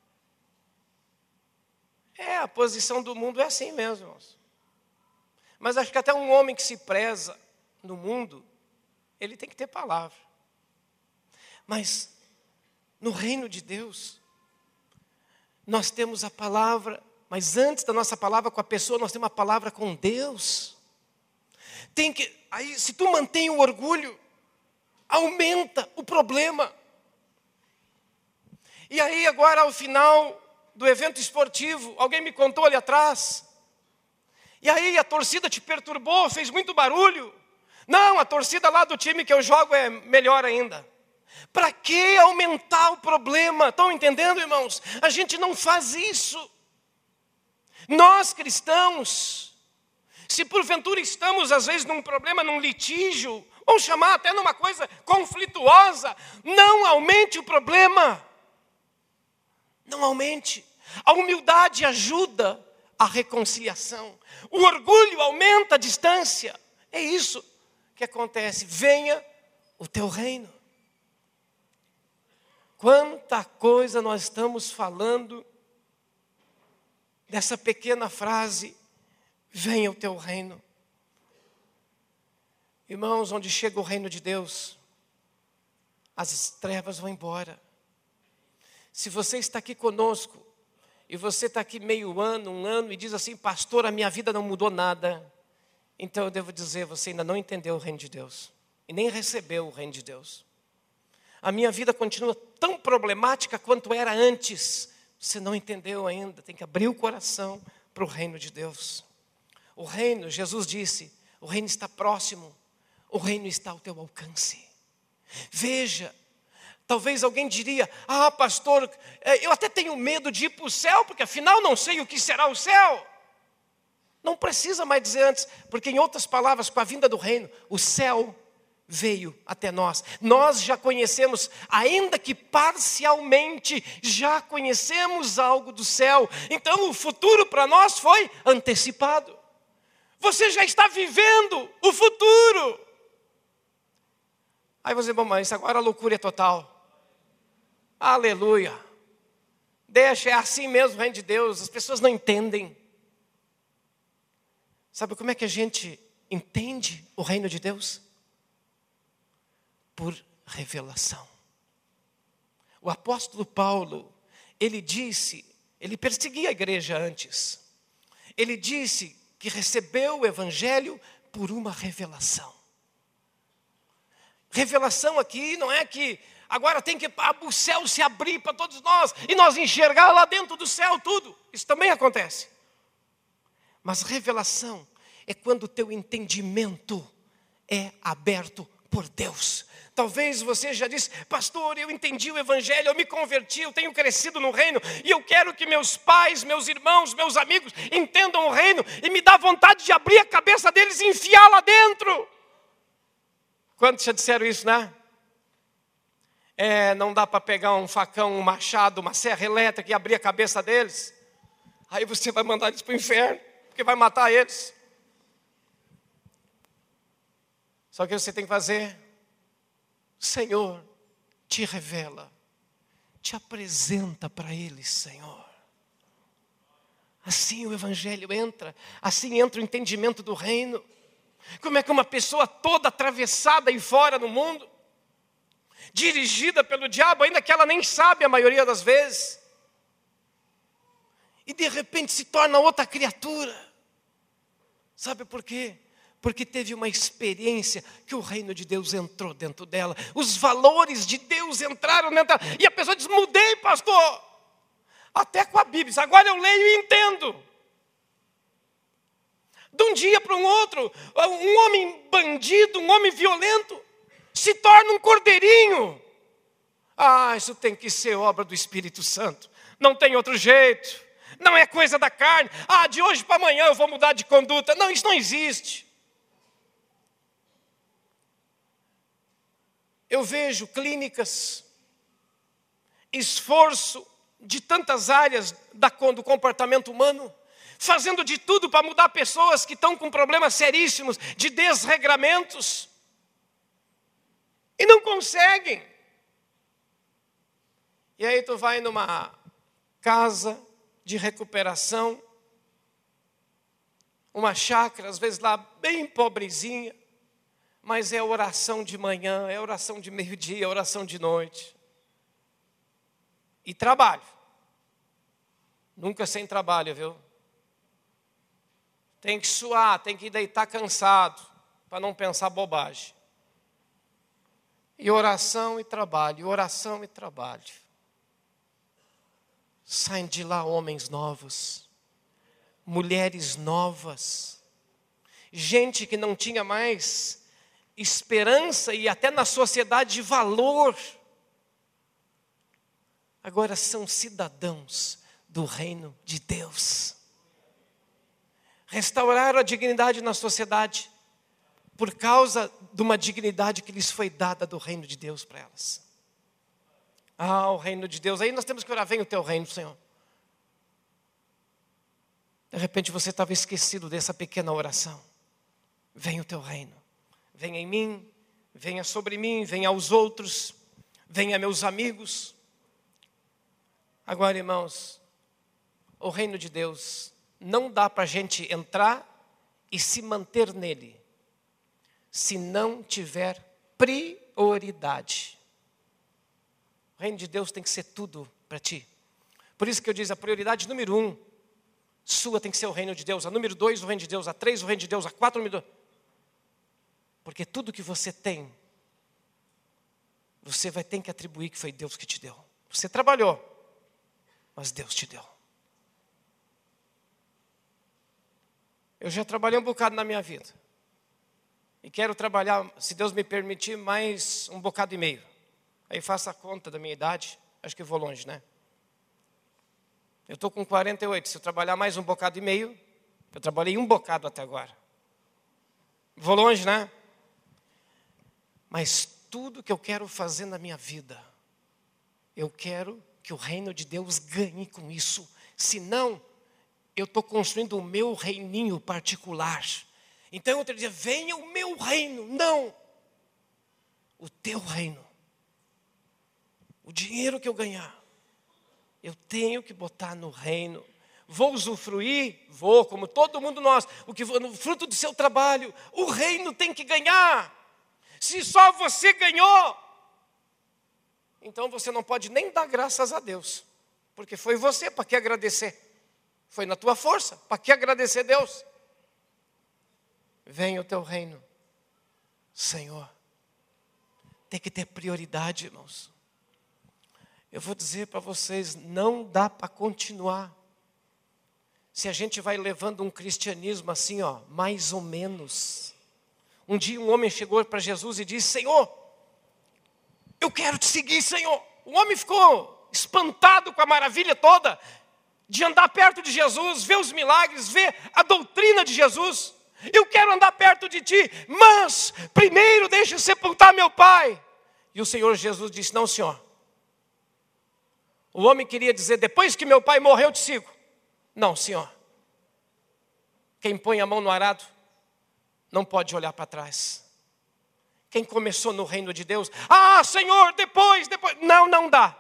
A posição do mundo é assim mesmo, irmãos. Mas acho que até um homem que se preza no mundo, ele tem que ter palavra. Mas no reino de Deus, nós temos a palavra, mas antes da nossa palavra com a pessoa, nós temos a palavra com Deus. Aí, se tu mantém o orgulho, aumenta o problema. E aí agora, ao final do evento esportivo, alguém me contou ali atrás, e aí a torcida te perturbou, fez muito barulho. Não, a torcida lá do time que eu jogo é melhor ainda. Para que aumentar o problema? Estão entendendo, irmãos? A gente não faz isso. Nós cristãos, se porventura estamos às vezes num problema, num litígio, vamos chamar até numa coisa conflituosa, não aumente o problema. Não aumente. A humildade ajuda a reconciliação. O orgulho aumenta a distância. É isso que acontece. Venha o teu reino. Quanta coisa nós estamos falando dessa pequena frase, venha o teu reino. Irmãos, onde chega o reino de Deus, as trevas vão embora. Se você está aqui conosco, e você está aqui meio ano, um ano, e diz assim: pastor, a minha vida não mudou nada. Então eu devo dizer, você ainda não entendeu o reino de Deus, e nem recebeu o reino de Deus. A minha vida continua tão problemática quanto era antes. Você não entendeu ainda, tem que abrir o coração para o reino de Deus. O reino, Jesus disse, o reino está próximo, o reino está ao teu alcance. Veja, talvez alguém diria: ah, pastor, eu até tenho medo de ir para o céu, porque afinal não sei o que será o céu. Não precisa mais dizer antes, porque em outras palavras, com a vinda do reino, o céu veio até nós. Nós já conhecemos, ainda que parcialmente, já conhecemos algo do céu. Então o futuro para nós foi antecipado. Você já está vivendo o futuro. Aí você, bom, mas agora a loucura é total. Aleluia. Deixa, é assim mesmo o reino de Deus. As pessoas não entendem. Sabe como é que a gente entende o reino de Deus? Por revelação. O apóstolo Paulo, ele perseguia a igreja antes. Ele disse que recebeu o evangelho por uma revelação. Revelação aqui não é que agora tem que o céu se abrir para todos nós e nós enxergar lá dentro do céu tudo. Isso também acontece. Mas revelação é quando o teu entendimento é aberto por Deus. Talvez você já disse: pastor, eu entendi o evangelho, eu me converti, eu tenho crescido no reino, e eu quero que meus pais, meus irmãos, meus amigos entendam o reino, e me dá vontade de abrir a cabeça deles e enfiar lá dentro. Quantos já disseram isso, né? Não dá para pegar um facão, um machado, uma serra elétrica e abrir a cabeça deles. Aí você vai mandar eles para o inferno, porque vai matar eles. Só que você tem que fazer: Senhor, te revela, te apresenta para eles, Senhor. Assim o evangelho entra, assim entra o entendimento do reino. Como é que uma pessoa toda atravessada aí fora no mundo, dirigida pelo diabo, ainda que ela nem sabe a maioria das vezes, e de repente se torna outra criatura. Sabe por quê? Porque teve uma experiência que o reino de Deus entrou dentro dela. Os valores de Deus entraram dentro dela. E a pessoa diz: mudei, pastor. Até com a Bíblia. Agora eu leio e entendo. De um dia para um outro, um homem bandido, um homem violento, se torna um cordeirinho. Isso tem que ser obra do Espírito Santo. Não tem outro jeito. Não é coisa da carne. De hoje para amanhã eu vou mudar de conduta. Não, isso não existe. Eu vejo clínicas, esforço de tantas áreas do comportamento humano, fazendo de tudo para mudar pessoas que estão com problemas seríssimos de desregramentos, e não conseguem. E aí tu vai numa casa de recuperação, uma chácara, às vezes lá bem pobrezinha, mas é oração de manhã, é oração de meio-dia, é oração de noite. E trabalho. Nunca sem trabalho, viu? Tem que suar, tem que deitar cansado, para não pensar bobagem. E oração e trabalho, oração e trabalho. Saem de lá homens novos, mulheres novas, gente que não tinha mais esperança e até na sociedade de valor. Agora são cidadãos do reino de Deus. Restauraram a dignidade na sociedade por causa de uma dignidade que lhes foi dada do reino de Deus para elas. O reino de Deus. Aí nós temos que orar: vem o teu reino, Senhor. De repente você estava esquecido dessa pequena oração. Vem o teu reino. Venha em mim, venha sobre mim, venha aos outros, venha meus amigos. Agora, irmãos, o reino de Deus não dá para a gente entrar e se manter nele, se não tiver prioridade. O reino de Deus tem que ser tudo para ti. Por isso que eu digo: a prioridade número 1 sua tem que ser o reino de Deus. A número 2, o reino de Deus. A 3, o reino de Deus. A 4, o reino de Deus. Porque tudo que você tem, você vai ter que atribuir que foi Deus que te deu. Você trabalhou, mas Deus te deu. Eu já trabalhei um bocado na minha vida. E quero trabalhar, se Deus me permitir, mais um bocado e meio. Aí faça a conta da minha idade. Acho que eu vou longe, né? Eu estou com 48. Se eu trabalhar mais um bocado e meio, eu trabalhei um bocado até agora. Vou longe, né? Mas tudo que eu quero fazer na minha vida, eu quero que o reino de Deus ganhe com isso. Senão, eu estou construindo o meu reininho particular. Então, outro dia: venha o meu reino. Não. O teu reino. O dinheiro que eu ganhar, eu tenho que botar no reino. Vou usufruir? Vou, como todo mundo nós. No fruto do seu trabalho, o reino tem que ganhar. Se só você ganhou, então você não pode nem dar graças a Deus. Porque foi você, para que agradecer? Foi na tua força, para que agradecer a Deus? Venha o teu reino, Senhor. Tem que ter prioridade, irmãos. Eu vou dizer para vocês: não dá para continuar se a gente vai levando um cristianismo assim, mais ou menos, Um dia um homem chegou para Jesus e disse: Senhor, eu quero te seguir, Senhor. O homem ficou espantado com a maravilha toda de andar perto de Jesus, ver os milagres, ver a doutrina de Jesus. Eu quero andar perto de ti, mas primeiro deixa eu sepultar meu pai. E o Senhor Jesus disse: não, senhor. O homem queria dizer: depois que meu pai morreu, eu te sigo. Não, senhor. Quem põe a mão no arado não pode olhar para trás. Quem começou no reino de Deus: ah, Senhor, depois. Não, não dá.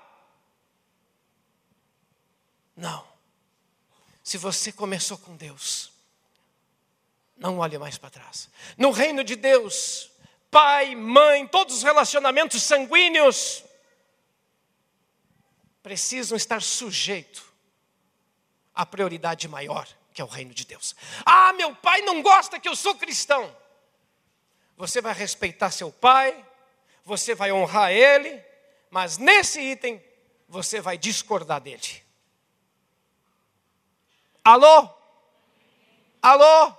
Não. Se você começou com Deus, não olhe mais para trás. No reino de Deus, pai, mãe, todos os relacionamentos sanguíneos precisam estar sujeitos à prioridade maior, que é o reino de Deus. Ah, meu pai não gosta que eu sou cristão. Você vai respeitar seu pai, você vai honrar ele, mas nesse item você vai discordar dele. Alô? Alô?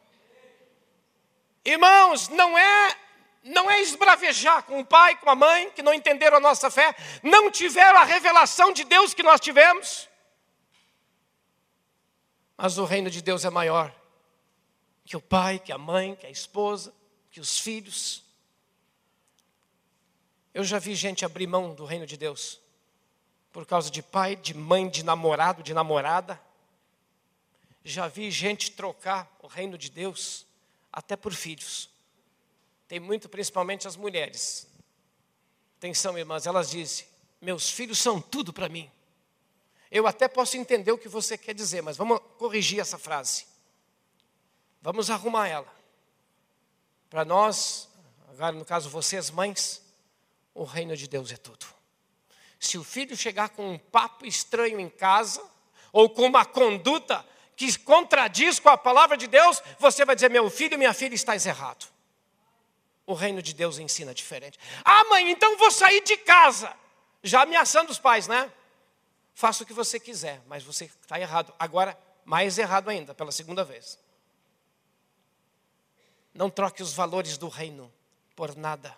Irmãos, não é esbravejar com o pai, com a mãe, que não entenderam a nossa fé, não tiveram a revelação de Deus que nós tivemos. Mas o reino de Deus é maior que o pai, que a mãe, que a esposa, que os filhos. Eu já vi gente abrir mão do reino de Deus por causa de pai, de mãe, de namorado, de namorada. Já vi gente trocar o reino de Deus até por filhos. Tem muito, principalmente as mulheres. Atenção, irmãs, elas dizem: meus filhos são tudo para mim. Eu até posso entender o que você quer dizer, mas vamos corrigir essa frase. Vamos arrumar ela. Para nós, agora no caso vocês mães, o reino de Deus é tudo. Se o filho chegar com um papo estranho em casa, ou com uma conduta que contradiz com a palavra de Deus, você vai dizer: meu filho, minha filha, estás errado. O reino de Deus ensina diferente. Ah, mãe, então vou sair de casa. Já ameaçando os pais, né? Faça o que você quiser, mas você está errado. Agora, mais errado ainda, pela segunda vez. Não troque os valores do reino por nada.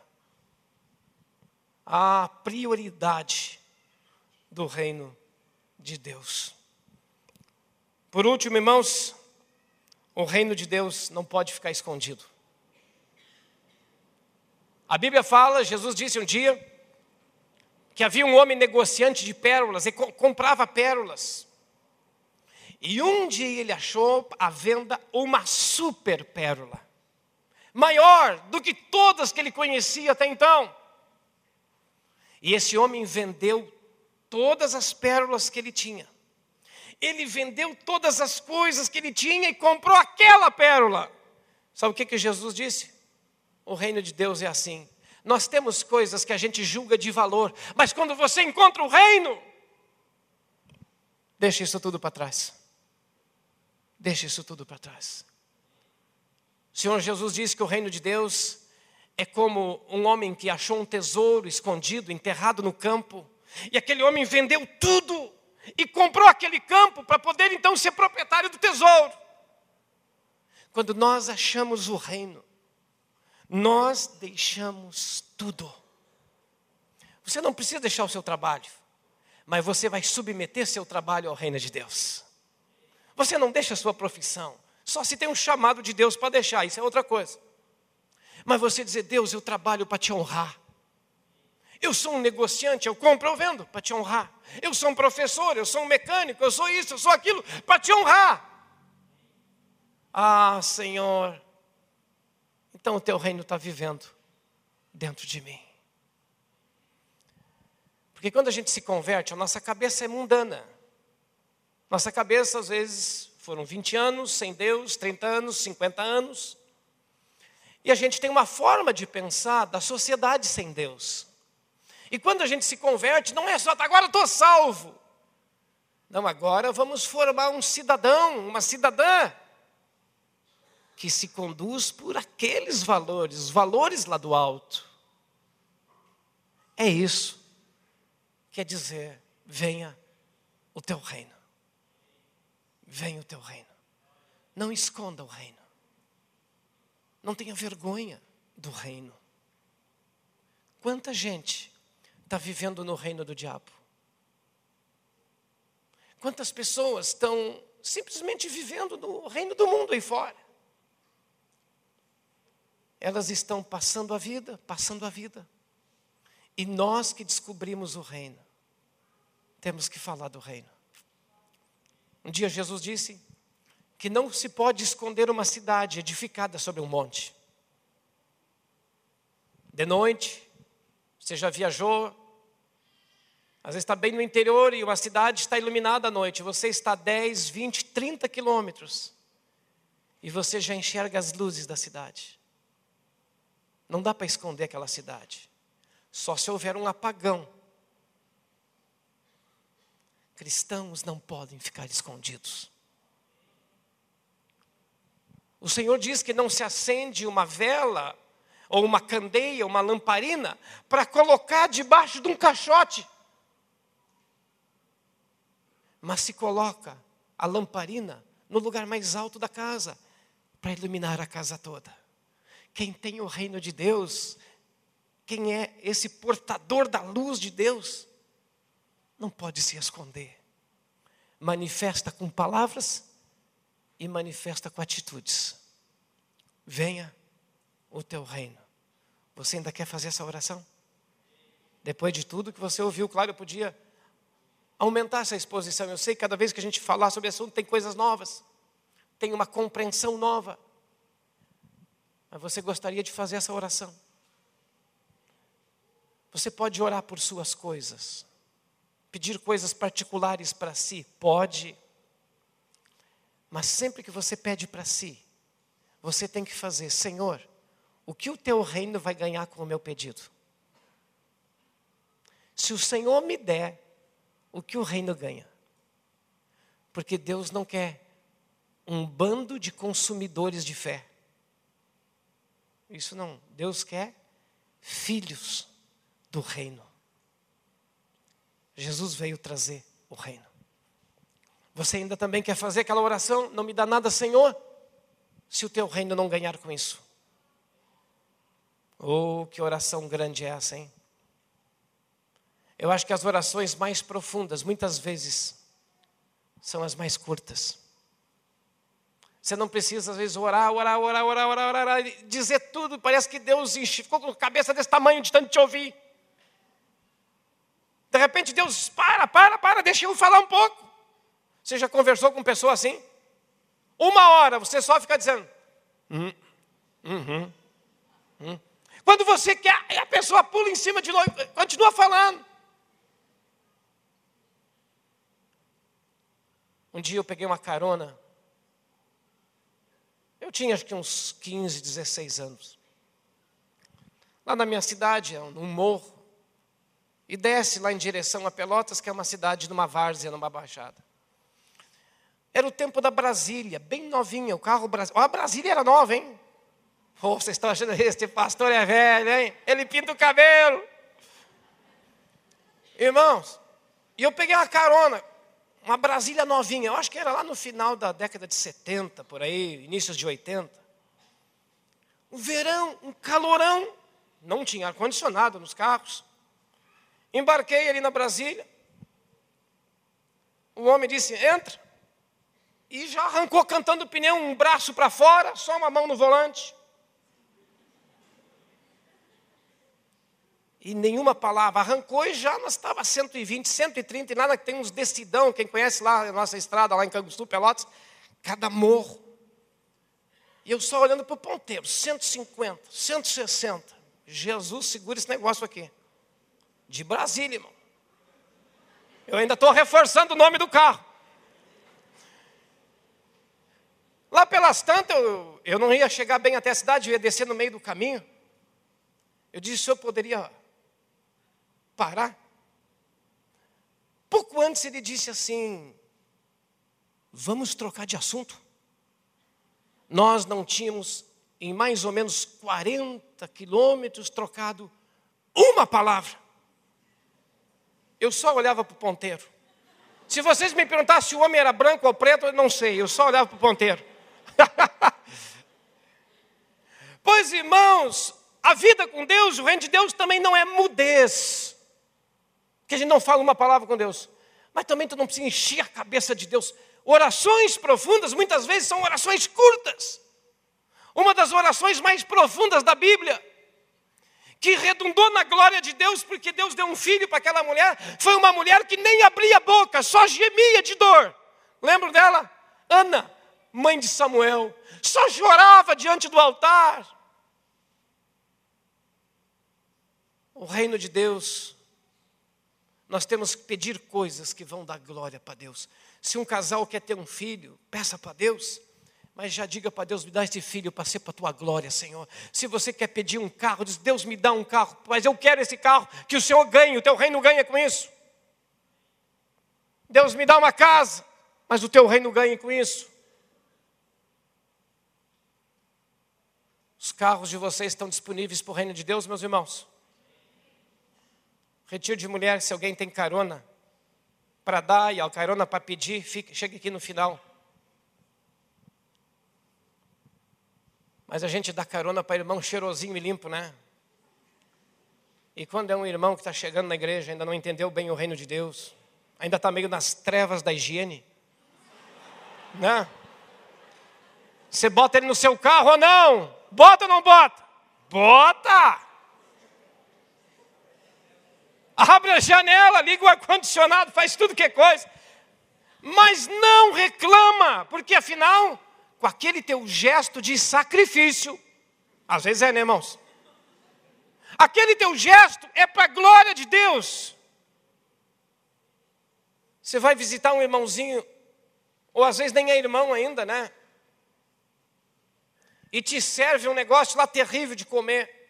A prioridade do reino de Deus. Por último, irmãos, o reino de Deus não pode ficar escondido. A Bíblia fala, Jesus disse um dia, que havia um homem negociante de pérolas e comprava pérolas. E um dia ele achou à venda uma super pérola, maior do que todas que ele conhecia até então. E esse homem vendeu todas as pérolas que ele tinha. Ele vendeu todas as coisas que ele tinha e comprou aquela pérola. Sabe o que Jesus disse? O reino de Deus é assim. Nós temos coisas que a gente julga de valor, mas quando você encontra o reino, deixa isso tudo para trás. Deixa isso tudo para trás. O Senhor Jesus disse que o reino de Deus é como um homem que achou um tesouro escondido, enterrado no campo, e aquele homem vendeu tudo e comprou aquele campo para poder então ser proprietário do tesouro. Quando nós achamos o reino, nós deixamos tudo. Você não precisa deixar o seu trabalho, mas você vai submeter seu trabalho ao reino de Deus. Você não deixa a sua profissão, só se tem um chamado de Deus para deixar, isso é outra coisa. Mas você dizer: Deus, eu trabalho para te honrar. Eu sou um negociante, eu compro, eu vendo para te honrar. Eu sou um professor, eu sou um mecânico, eu sou isso, eu sou aquilo, para te honrar. Ah, Senhor, então o teu reino está vivendo dentro de mim. Porque quando a gente se converte, a nossa cabeça é mundana. Nossa cabeça, às vezes, foram 20 anos sem Deus, 30 anos, 50 anos. E a gente tem uma forma de pensar da sociedade sem Deus. E quando a gente se converte, não é só: agora eu estou salvo. Não, agora vamos formar um cidadão, uma cidadã, que se conduz por aqueles valores, os valores lá do alto. É isso. Quer dizer, venha o teu reino. Venha o teu reino. Não esconda o reino. Não tenha vergonha do reino. Quanta gente está vivendo no reino do diabo? Quantas pessoas estão simplesmente vivendo no reino do mundo aí fora? Elas estão passando a vida. E nós que descobrimos o reino, temos que falar do reino. Um dia Jesus disse que não se pode esconder uma cidade edificada sobre um monte. De noite, você já viajou, às vezes está bem no interior e uma cidade está iluminada à noite. Você está a 10, 20, 30 quilômetros e você já enxerga as luzes da cidade. Não dá para esconder aquela cidade, só se houver um apagão. Cristãos não podem ficar escondidos. O Senhor diz que não se acende uma vela, ou uma candeia, uma lamparina, para colocar debaixo de um caixote. Mas se coloca a lamparina no lugar mais alto da casa, para iluminar a casa toda. Quem tem o reino de Deus, quem é esse portador da luz de Deus, não pode se esconder. Manifesta com palavras e manifesta com atitudes. Venha o teu reino. Você ainda quer fazer essa oração? Depois de tudo que você ouviu, claro, eu podia aumentar essa exposição. Eu sei que cada vez que a gente falar sobre esse assunto tem coisas novas. Tem uma compreensão nova. Mas você gostaria de fazer essa oração? Você pode orar por suas coisas. Pedir coisas particulares para si, pode. Mas sempre que você pede para si, você tem que fazer: Senhor, o que o teu reino vai ganhar com o meu pedido? Se o Senhor me der, o que o reino ganha? Porque Deus não quer um bando de consumidores de fé. Isso não. Deus quer filhos do reino. Jesus veio trazer o reino. Você ainda também quer fazer aquela oração? Não me dá nada, Senhor, se o teu reino não ganhar com isso. Oh, que oração grande é essa, hein? Eu acho que as orações mais profundas, muitas vezes, são as mais curtas. Você não precisa, às vezes, orar, dizer tudo. Parece que Deus ficou com a cabeça desse tamanho de tanto te ouvir. De repente Deus, para, deixa eu falar um pouco. Você já conversou com pessoa assim? 1 hora, você só fica dizendo Quando você quer, a pessoa pula em cima de novo, continua falando. Um dia eu peguei uma carona. Eu tinha acho que uns 15, 16 anos. Lá na minha cidade, num morro. E desce lá em direção a Pelotas, que é uma cidade numa várzea, numa baixada. Era o tempo da Brasília, bem novinha, o carro Brasília. A Brasília era nova, hein? Oh, vocês estão achando que esse pastor é velho, hein? Ele pinta o cabelo. Irmãos, e eu peguei uma carona, uma Brasília novinha. Eu acho que era lá no final da década de 70, por aí, inícios de 80. Um verão, um calorão. Não tinha ar-condicionado nos carros. Embarquei ali na Brasília. O homem disse, entra. E já arrancou cantando o pneu, um braço para fora, só uma mão no volante. E nenhuma palavra. Arrancou e já nós estava 120, 130, e nada que tem uns decidão, quem conhece lá a nossa estrada, lá em Canguçu, Pelotas, cada morro. E eu só olhando para o ponteiro, 150, 160. Jesus, segura esse negócio aqui. De Brasília, irmão. Eu ainda estou reforçando o nome do carro. Lá pelas tantas, eu não ia chegar bem até a cidade, eu ia descer no meio do caminho. Eu disse, o senhor poderia parar? Pouco antes ele disse assim, vamos trocar de assunto. Nós não tínhamos, em mais ou menos 40 quilômetros, trocado uma palavra. Eu só olhava para o ponteiro. Se vocês me perguntassem se o homem era branco ou preto, eu não sei, eu só olhava para o ponteiro. Mas, irmãos, a vida com Deus, o reino de Deus também não é mudez. Que a gente não fala uma palavra com Deus. Mas também tu não precisa encher a cabeça de Deus. Orações profundas, muitas vezes, são orações curtas. Uma das orações mais profundas da Bíblia, que redundou na glória de Deus, porque Deus deu um filho para aquela mulher, foi uma mulher que nem abria a boca, só gemia de dor. Lembram dela? Ana, mãe de Samuel, só chorava diante do altar. O reino de Deus, nós temos que pedir coisas que vão dar glória para Deus. Se um casal quer ter um filho, peça para Deus, mas já diga para Deus, me dá esse filho para ser para a tua glória, Senhor. Se você quer pedir um carro, diz, Deus me dá um carro, mas eu quero esse carro, que o Senhor ganhe, o teu reino ganha com isso. Deus me dá uma casa, mas o teu reino ganhe com isso. Os carros de vocês estão disponíveis para o reino de Deus, meus irmãos? Retiro de mulher, se alguém tem carona para dar e a carona para pedir, chega aqui no final. Mas a gente dá carona para irmão cheirosinho e limpo, né? E quando é um irmão que está chegando na igreja, ainda não entendeu bem o reino de Deus, ainda está meio nas trevas da higiene, né? Você bota ele no seu carro ou não? Bota ou não bota? Bota! Abre a janela, liga o ar-condicionado, faz tudo que é coisa. Mas não reclama, porque afinal, com aquele teu gesto de sacrifício, às vezes é, né, irmãos? Aquele teu gesto é para a glória de Deus. Você vai visitar um irmãozinho, ou às vezes nem é irmão ainda, né? E te serve um negócio lá terrível de comer.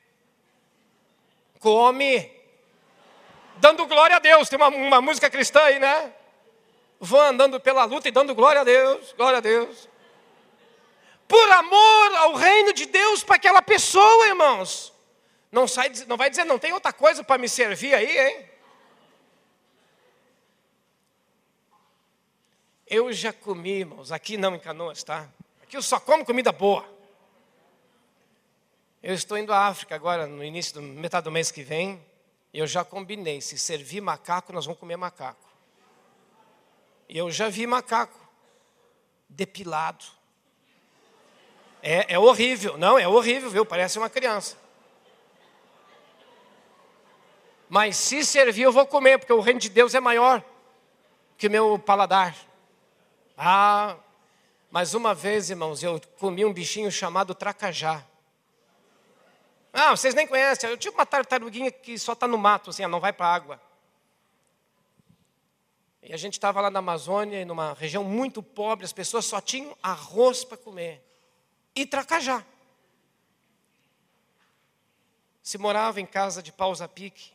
Come. Dando glória a Deus. Tem uma música cristã aí, né? Vou andando pela luta e dando glória a Deus. Glória a Deus. Por amor ao reino de Deus para aquela pessoa, irmãos. Não vai dizer, não tem outra coisa para me servir aí, hein? Eu já comi, irmãos. Aqui não, em Canoas, tá? Aqui eu só como comida boa. Eu estou indo à África agora, no início, metade do mês que vem. E eu já combinei, se servir macaco, nós vamos comer macaco. E eu já vi macaco depilado. É horrível, não, é horrível, viu? Parece uma criança. Mas se servir, eu vou comer, porque o reino de Deus é maior que o meu paladar. Mas uma vez, irmãos, eu comi um bichinho chamado tracajá. Vocês nem conhecem. Eu tinha uma tartaruguinha que só está no mato, assim, ela não vai para a água. E a gente estava lá na Amazônia, numa região muito pobre, as pessoas só tinham arroz para comer. E tracajá. Se morava em casa de paus a pique.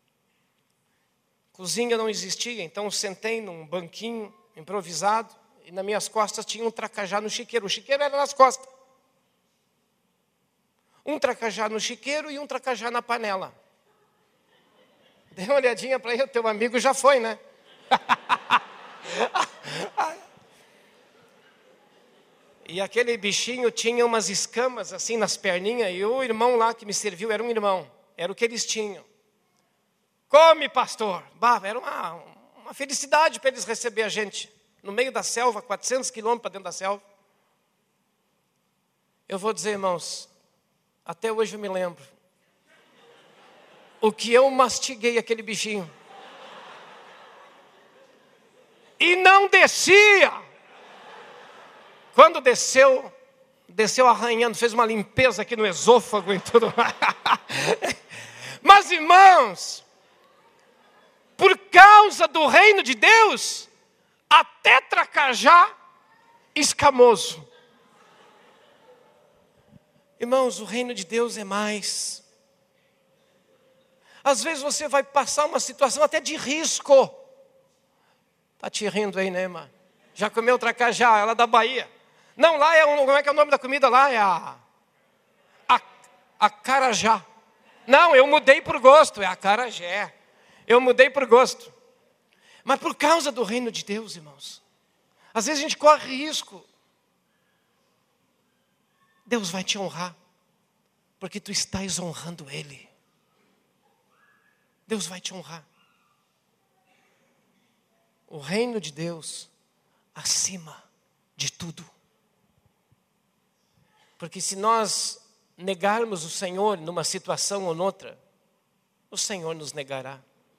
Cozinha não existia, então eu sentei num banquinho improvisado e nas minhas costas tinha um tracajá no chiqueiro. O chiqueiro era nas costas. Um tracajá no chiqueiro e um tracajá na panela. Dê uma olhadinha para aí, o teu amigo já foi, né? E aquele bichinho tinha umas escamas assim nas perninhas, e o irmão lá que me serviu era um irmão, era o que eles tinham. Come, pastor! Era uma felicidade para eles receber a gente, no meio da selva, 400 quilômetros para dentro da selva. Eu vou dizer, irmãos, até hoje eu me lembro o que eu mastiguei aquele bichinho. E não descia. Quando desceu arranhando, fez uma limpeza aqui no esôfago e tudo. Mas, irmãos, por causa do reino de Deus, até tracajá escamoso. Irmãos, o reino de Deus é mais. Às vezes você vai passar uma situação até de risco. Está te rindo aí, né, irmã? Já comeu tracajá, ela é da Bahia. Não, lá como é que é o nome da comida lá? É a acarajá. Não, eu mudei por gosto, é acarajé. Eu mudei por gosto. Mas por causa do reino de Deus, irmãos, às vezes a gente corre risco. Deus vai te honrar. porque tu estás honrando Ele. Deus vai te honrar. O reino de Deus acima de tudo. Porque se nós negarmos o Senhor numa situação ou noutra, o Senhor nos negará.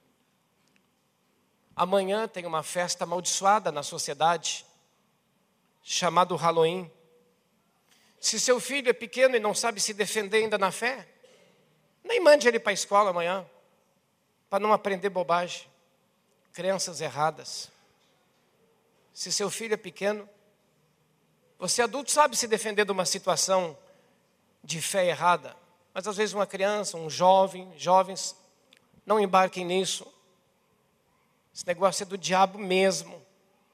Amanhã tem uma festa amaldiçoada na sociedade, chamado Halloween. Se seu filho é pequeno e não sabe se defender ainda na fé, nem mande ele para a escola amanhã, para não aprender bobagem, crenças erradas. Se seu filho é pequeno, você adulto sabe se defender de uma situação de fé errada, mas às vezes uma criança, um jovem, jovens, não embarquem nisso. Esse negócio é do diabo mesmo.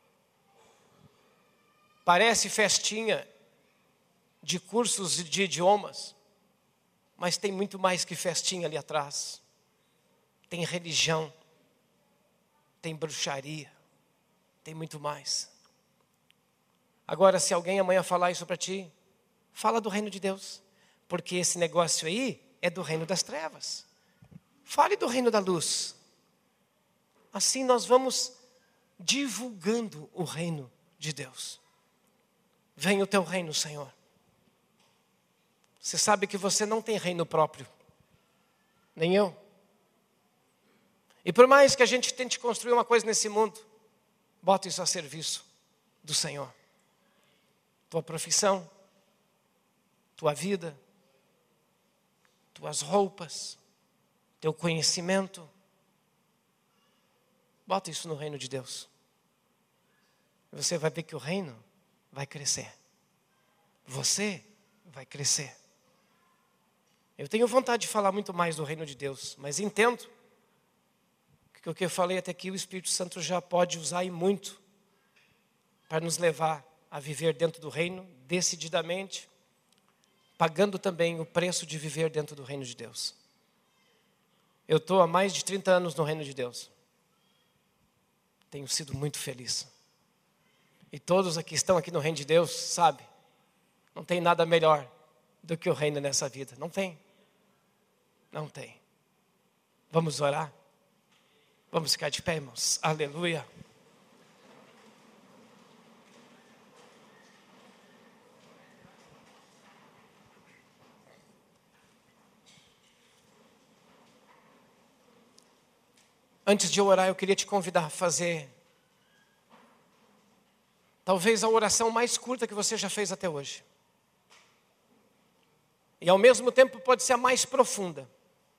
Parece festinha de cursos de idiomas, mas tem muito mais que festinha ali atrás. Tem religião, tem bruxaria, tem muito mais. Agora, se alguém amanhã falar isso para ti, fala do reino de Deus, porque esse negócio aí é do reino das trevas. Fale do reino da luz. Assim nós vamos divulgando o reino de Deus. Venha o teu reino, Senhor. Você sabe que você não tem reino próprio, nem eu. E por mais que a gente tente construir uma coisa nesse mundo, bota isso a serviço do Senhor. Tua profissão, tua vida, tuas roupas, teu conhecimento. Bota isso no reino de Deus. Você vai ver que o reino vai crescer. Você vai crescer. Eu tenho vontade de falar muito mais do reino de Deus, mas entendo que o que eu falei até aqui, o Espírito Santo já pode usar e muito para nos levar a viver dentro do reino, decididamente, pagando também o preço de viver dentro do reino de Deus. Eu estou há mais de 30 anos no reino de Deus. Tenho sido muito feliz. E todos aqui estão aqui no reino de Deus, sabe? Não tem nada melhor do que o reino nessa vida. Não tem. Não tem. Vamos orar? Vamos ficar de pé, irmãos. Aleluia. Antes de eu orar, eu queria te convidar a fazer talvez a oração mais curta que você já fez até hoje. E ao mesmo tempo pode ser a mais profunda.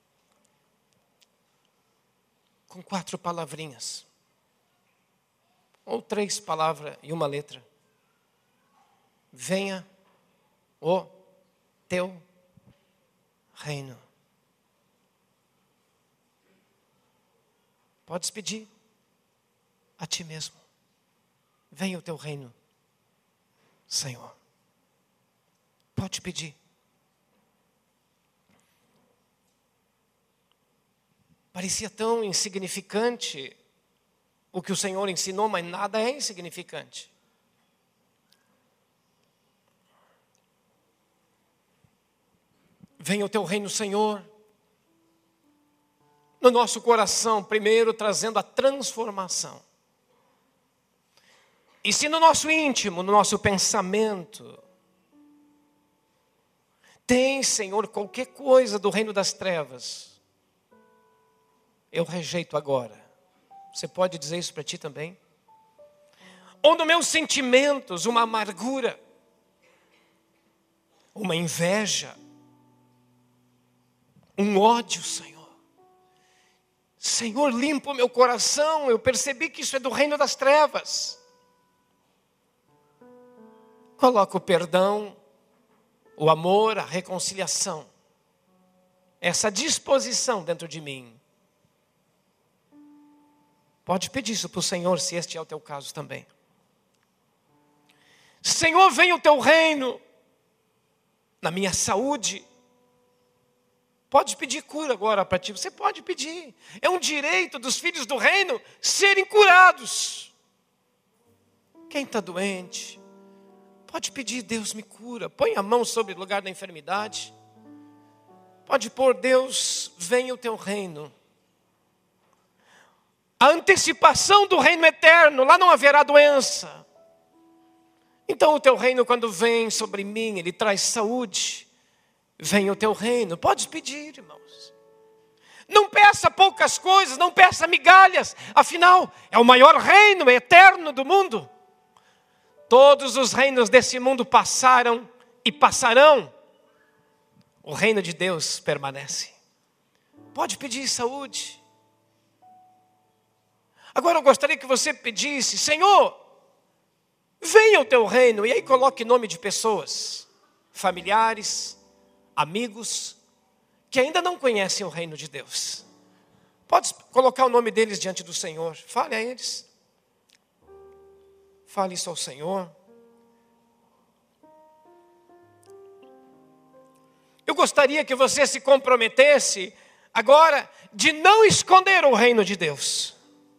Com 4 palavrinhas. Ou 3 palavras e uma letra. Venha o teu reino. Podes pedir a ti mesmo. Venha o teu reino, Senhor. Pode pedir. Parecia tão insignificante o que o Senhor ensinou, mas nada é insignificante. Venha o teu reino, Senhor, no nosso coração, primeiro trazendo a transformação. E se no nosso íntimo, no nosso pensamento, tem, Senhor, qualquer coisa do reino das trevas, eu rejeito agora. Você pode dizer isso para ti também? Ou nos meus sentimentos, uma amargura, uma inveja, um ódio, Senhor. Senhor, limpa o meu coração, eu percebi que isso é do reino das trevas. Coloca o perdão, o amor, a reconciliação, essa disposição dentro de mim. Pode pedir isso para o Senhor, se este é o teu caso também. Senhor, venha o teu reino na minha saúde. Pode pedir cura agora para ti. Você pode pedir. É um direito dos filhos do reino serem curados. Quem está doente, pode pedir, Deus me cura. Põe a mão sobre o lugar da enfermidade. Pode pôr: Deus, venha o teu reino. A antecipação do reino eterno, lá não haverá doença. Então o teu reino, quando vem sobre mim, ele traz saúde. Venha o teu reino. Pode pedir, irmãos. Não peça poucas coisas, não peça migalhas. Afinal, é o maior reino eterno do mundo. Todos os reinos desse mundo passaram e passarão. O reino de Deus permanece. Pode pedir saúde. Agora eu gostaria que você pedisse: Senhor, venha o teu reino. E aí coloque nome de pessoas, familiares, amigos, que ainda não conhecem o reino de Deus. Pode colocar o nome deles diante do Senhor. Fale a eles. Fale isso ao Senhor. Eu gostaria que você se comprometesse agora de não esconder o reino de Deus.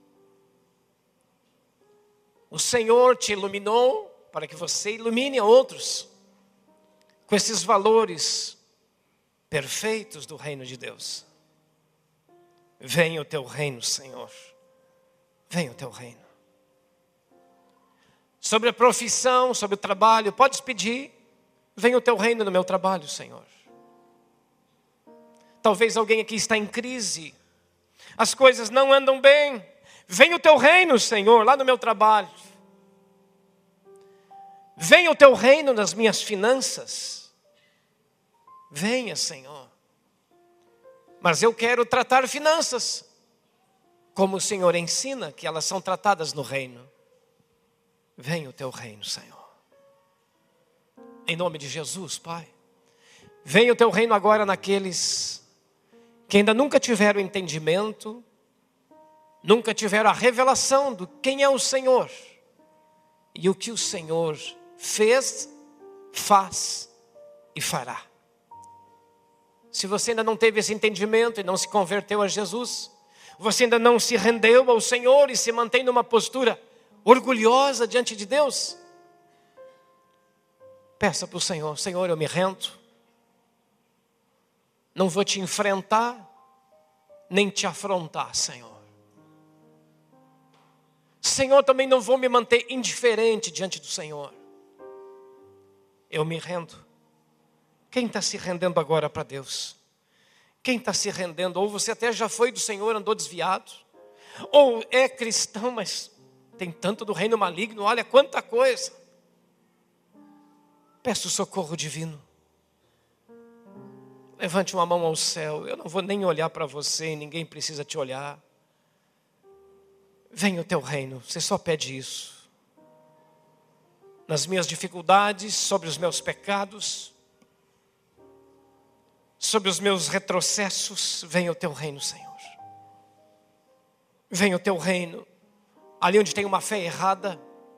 O Senhor te iluminou para que você ilumine a outros com esses valores perfeitos do reino de Deus. Venha o teu reino, Senhor. Venha o teu reino. Sobre a profissão, sobre o trabalho, podes pedir: venha o teu reino no meu trabalho, Senhor. Talvez alguém aqui está em crise, as coisas não andam bem. Venha o teu reino, Senhor, lá no meu trabalho. Venha o teu reino nas minhas finanças. Venha, Senhor. Mas eu quero tratar finanças como o Senhor ensina que elas são tratadas no reino. Venha o teu reino, Senhor. Em nome de Jesus, Pai. Venha o teu reino agora naqueles que ainda nunca tiveram entendimento, nunca tiveram a revelação do quem é o Senhor e o que o Senhor fez, faz e fará. Se você ainda não teve esse entendimento e não se converteu a Jesus, você ainda não se rendeu ao Senhor e se mantém numa postura orgulhosa diante de Deus, peça para o Senhor: Senhor, eu me rendo, não vou te enfrentar, nem te afrontar, Senhor. Senhor, também não vou me manter indiferente diante do Senhor. Eu me rendo. Quem está se rendendo agora para Deus? Quem está se rendendo? Ou você até já foi do Senhor, andou desviado, ou é cristão, mas tem tanto do reino maligno, olha quanta coisa. Peço socorro divino. Levante uma mão ao céu. Eu não vou nem olhar para você, ninguém precisa te olhar. Venha o teu reino, você só pede isso. Nas minhas dificuldades, sobre os meus pecados, sobre os meus retrocessos, venha o teu reino, Senhor. Venha o teu reino. Ali onde tem uma fé errada,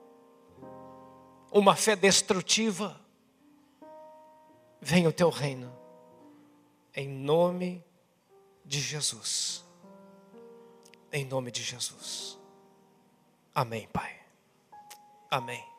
uma fé destrutiva, venha o teu reino. Em nome de Jesus. Em nome de Jesus. Amém, Pai. Amém.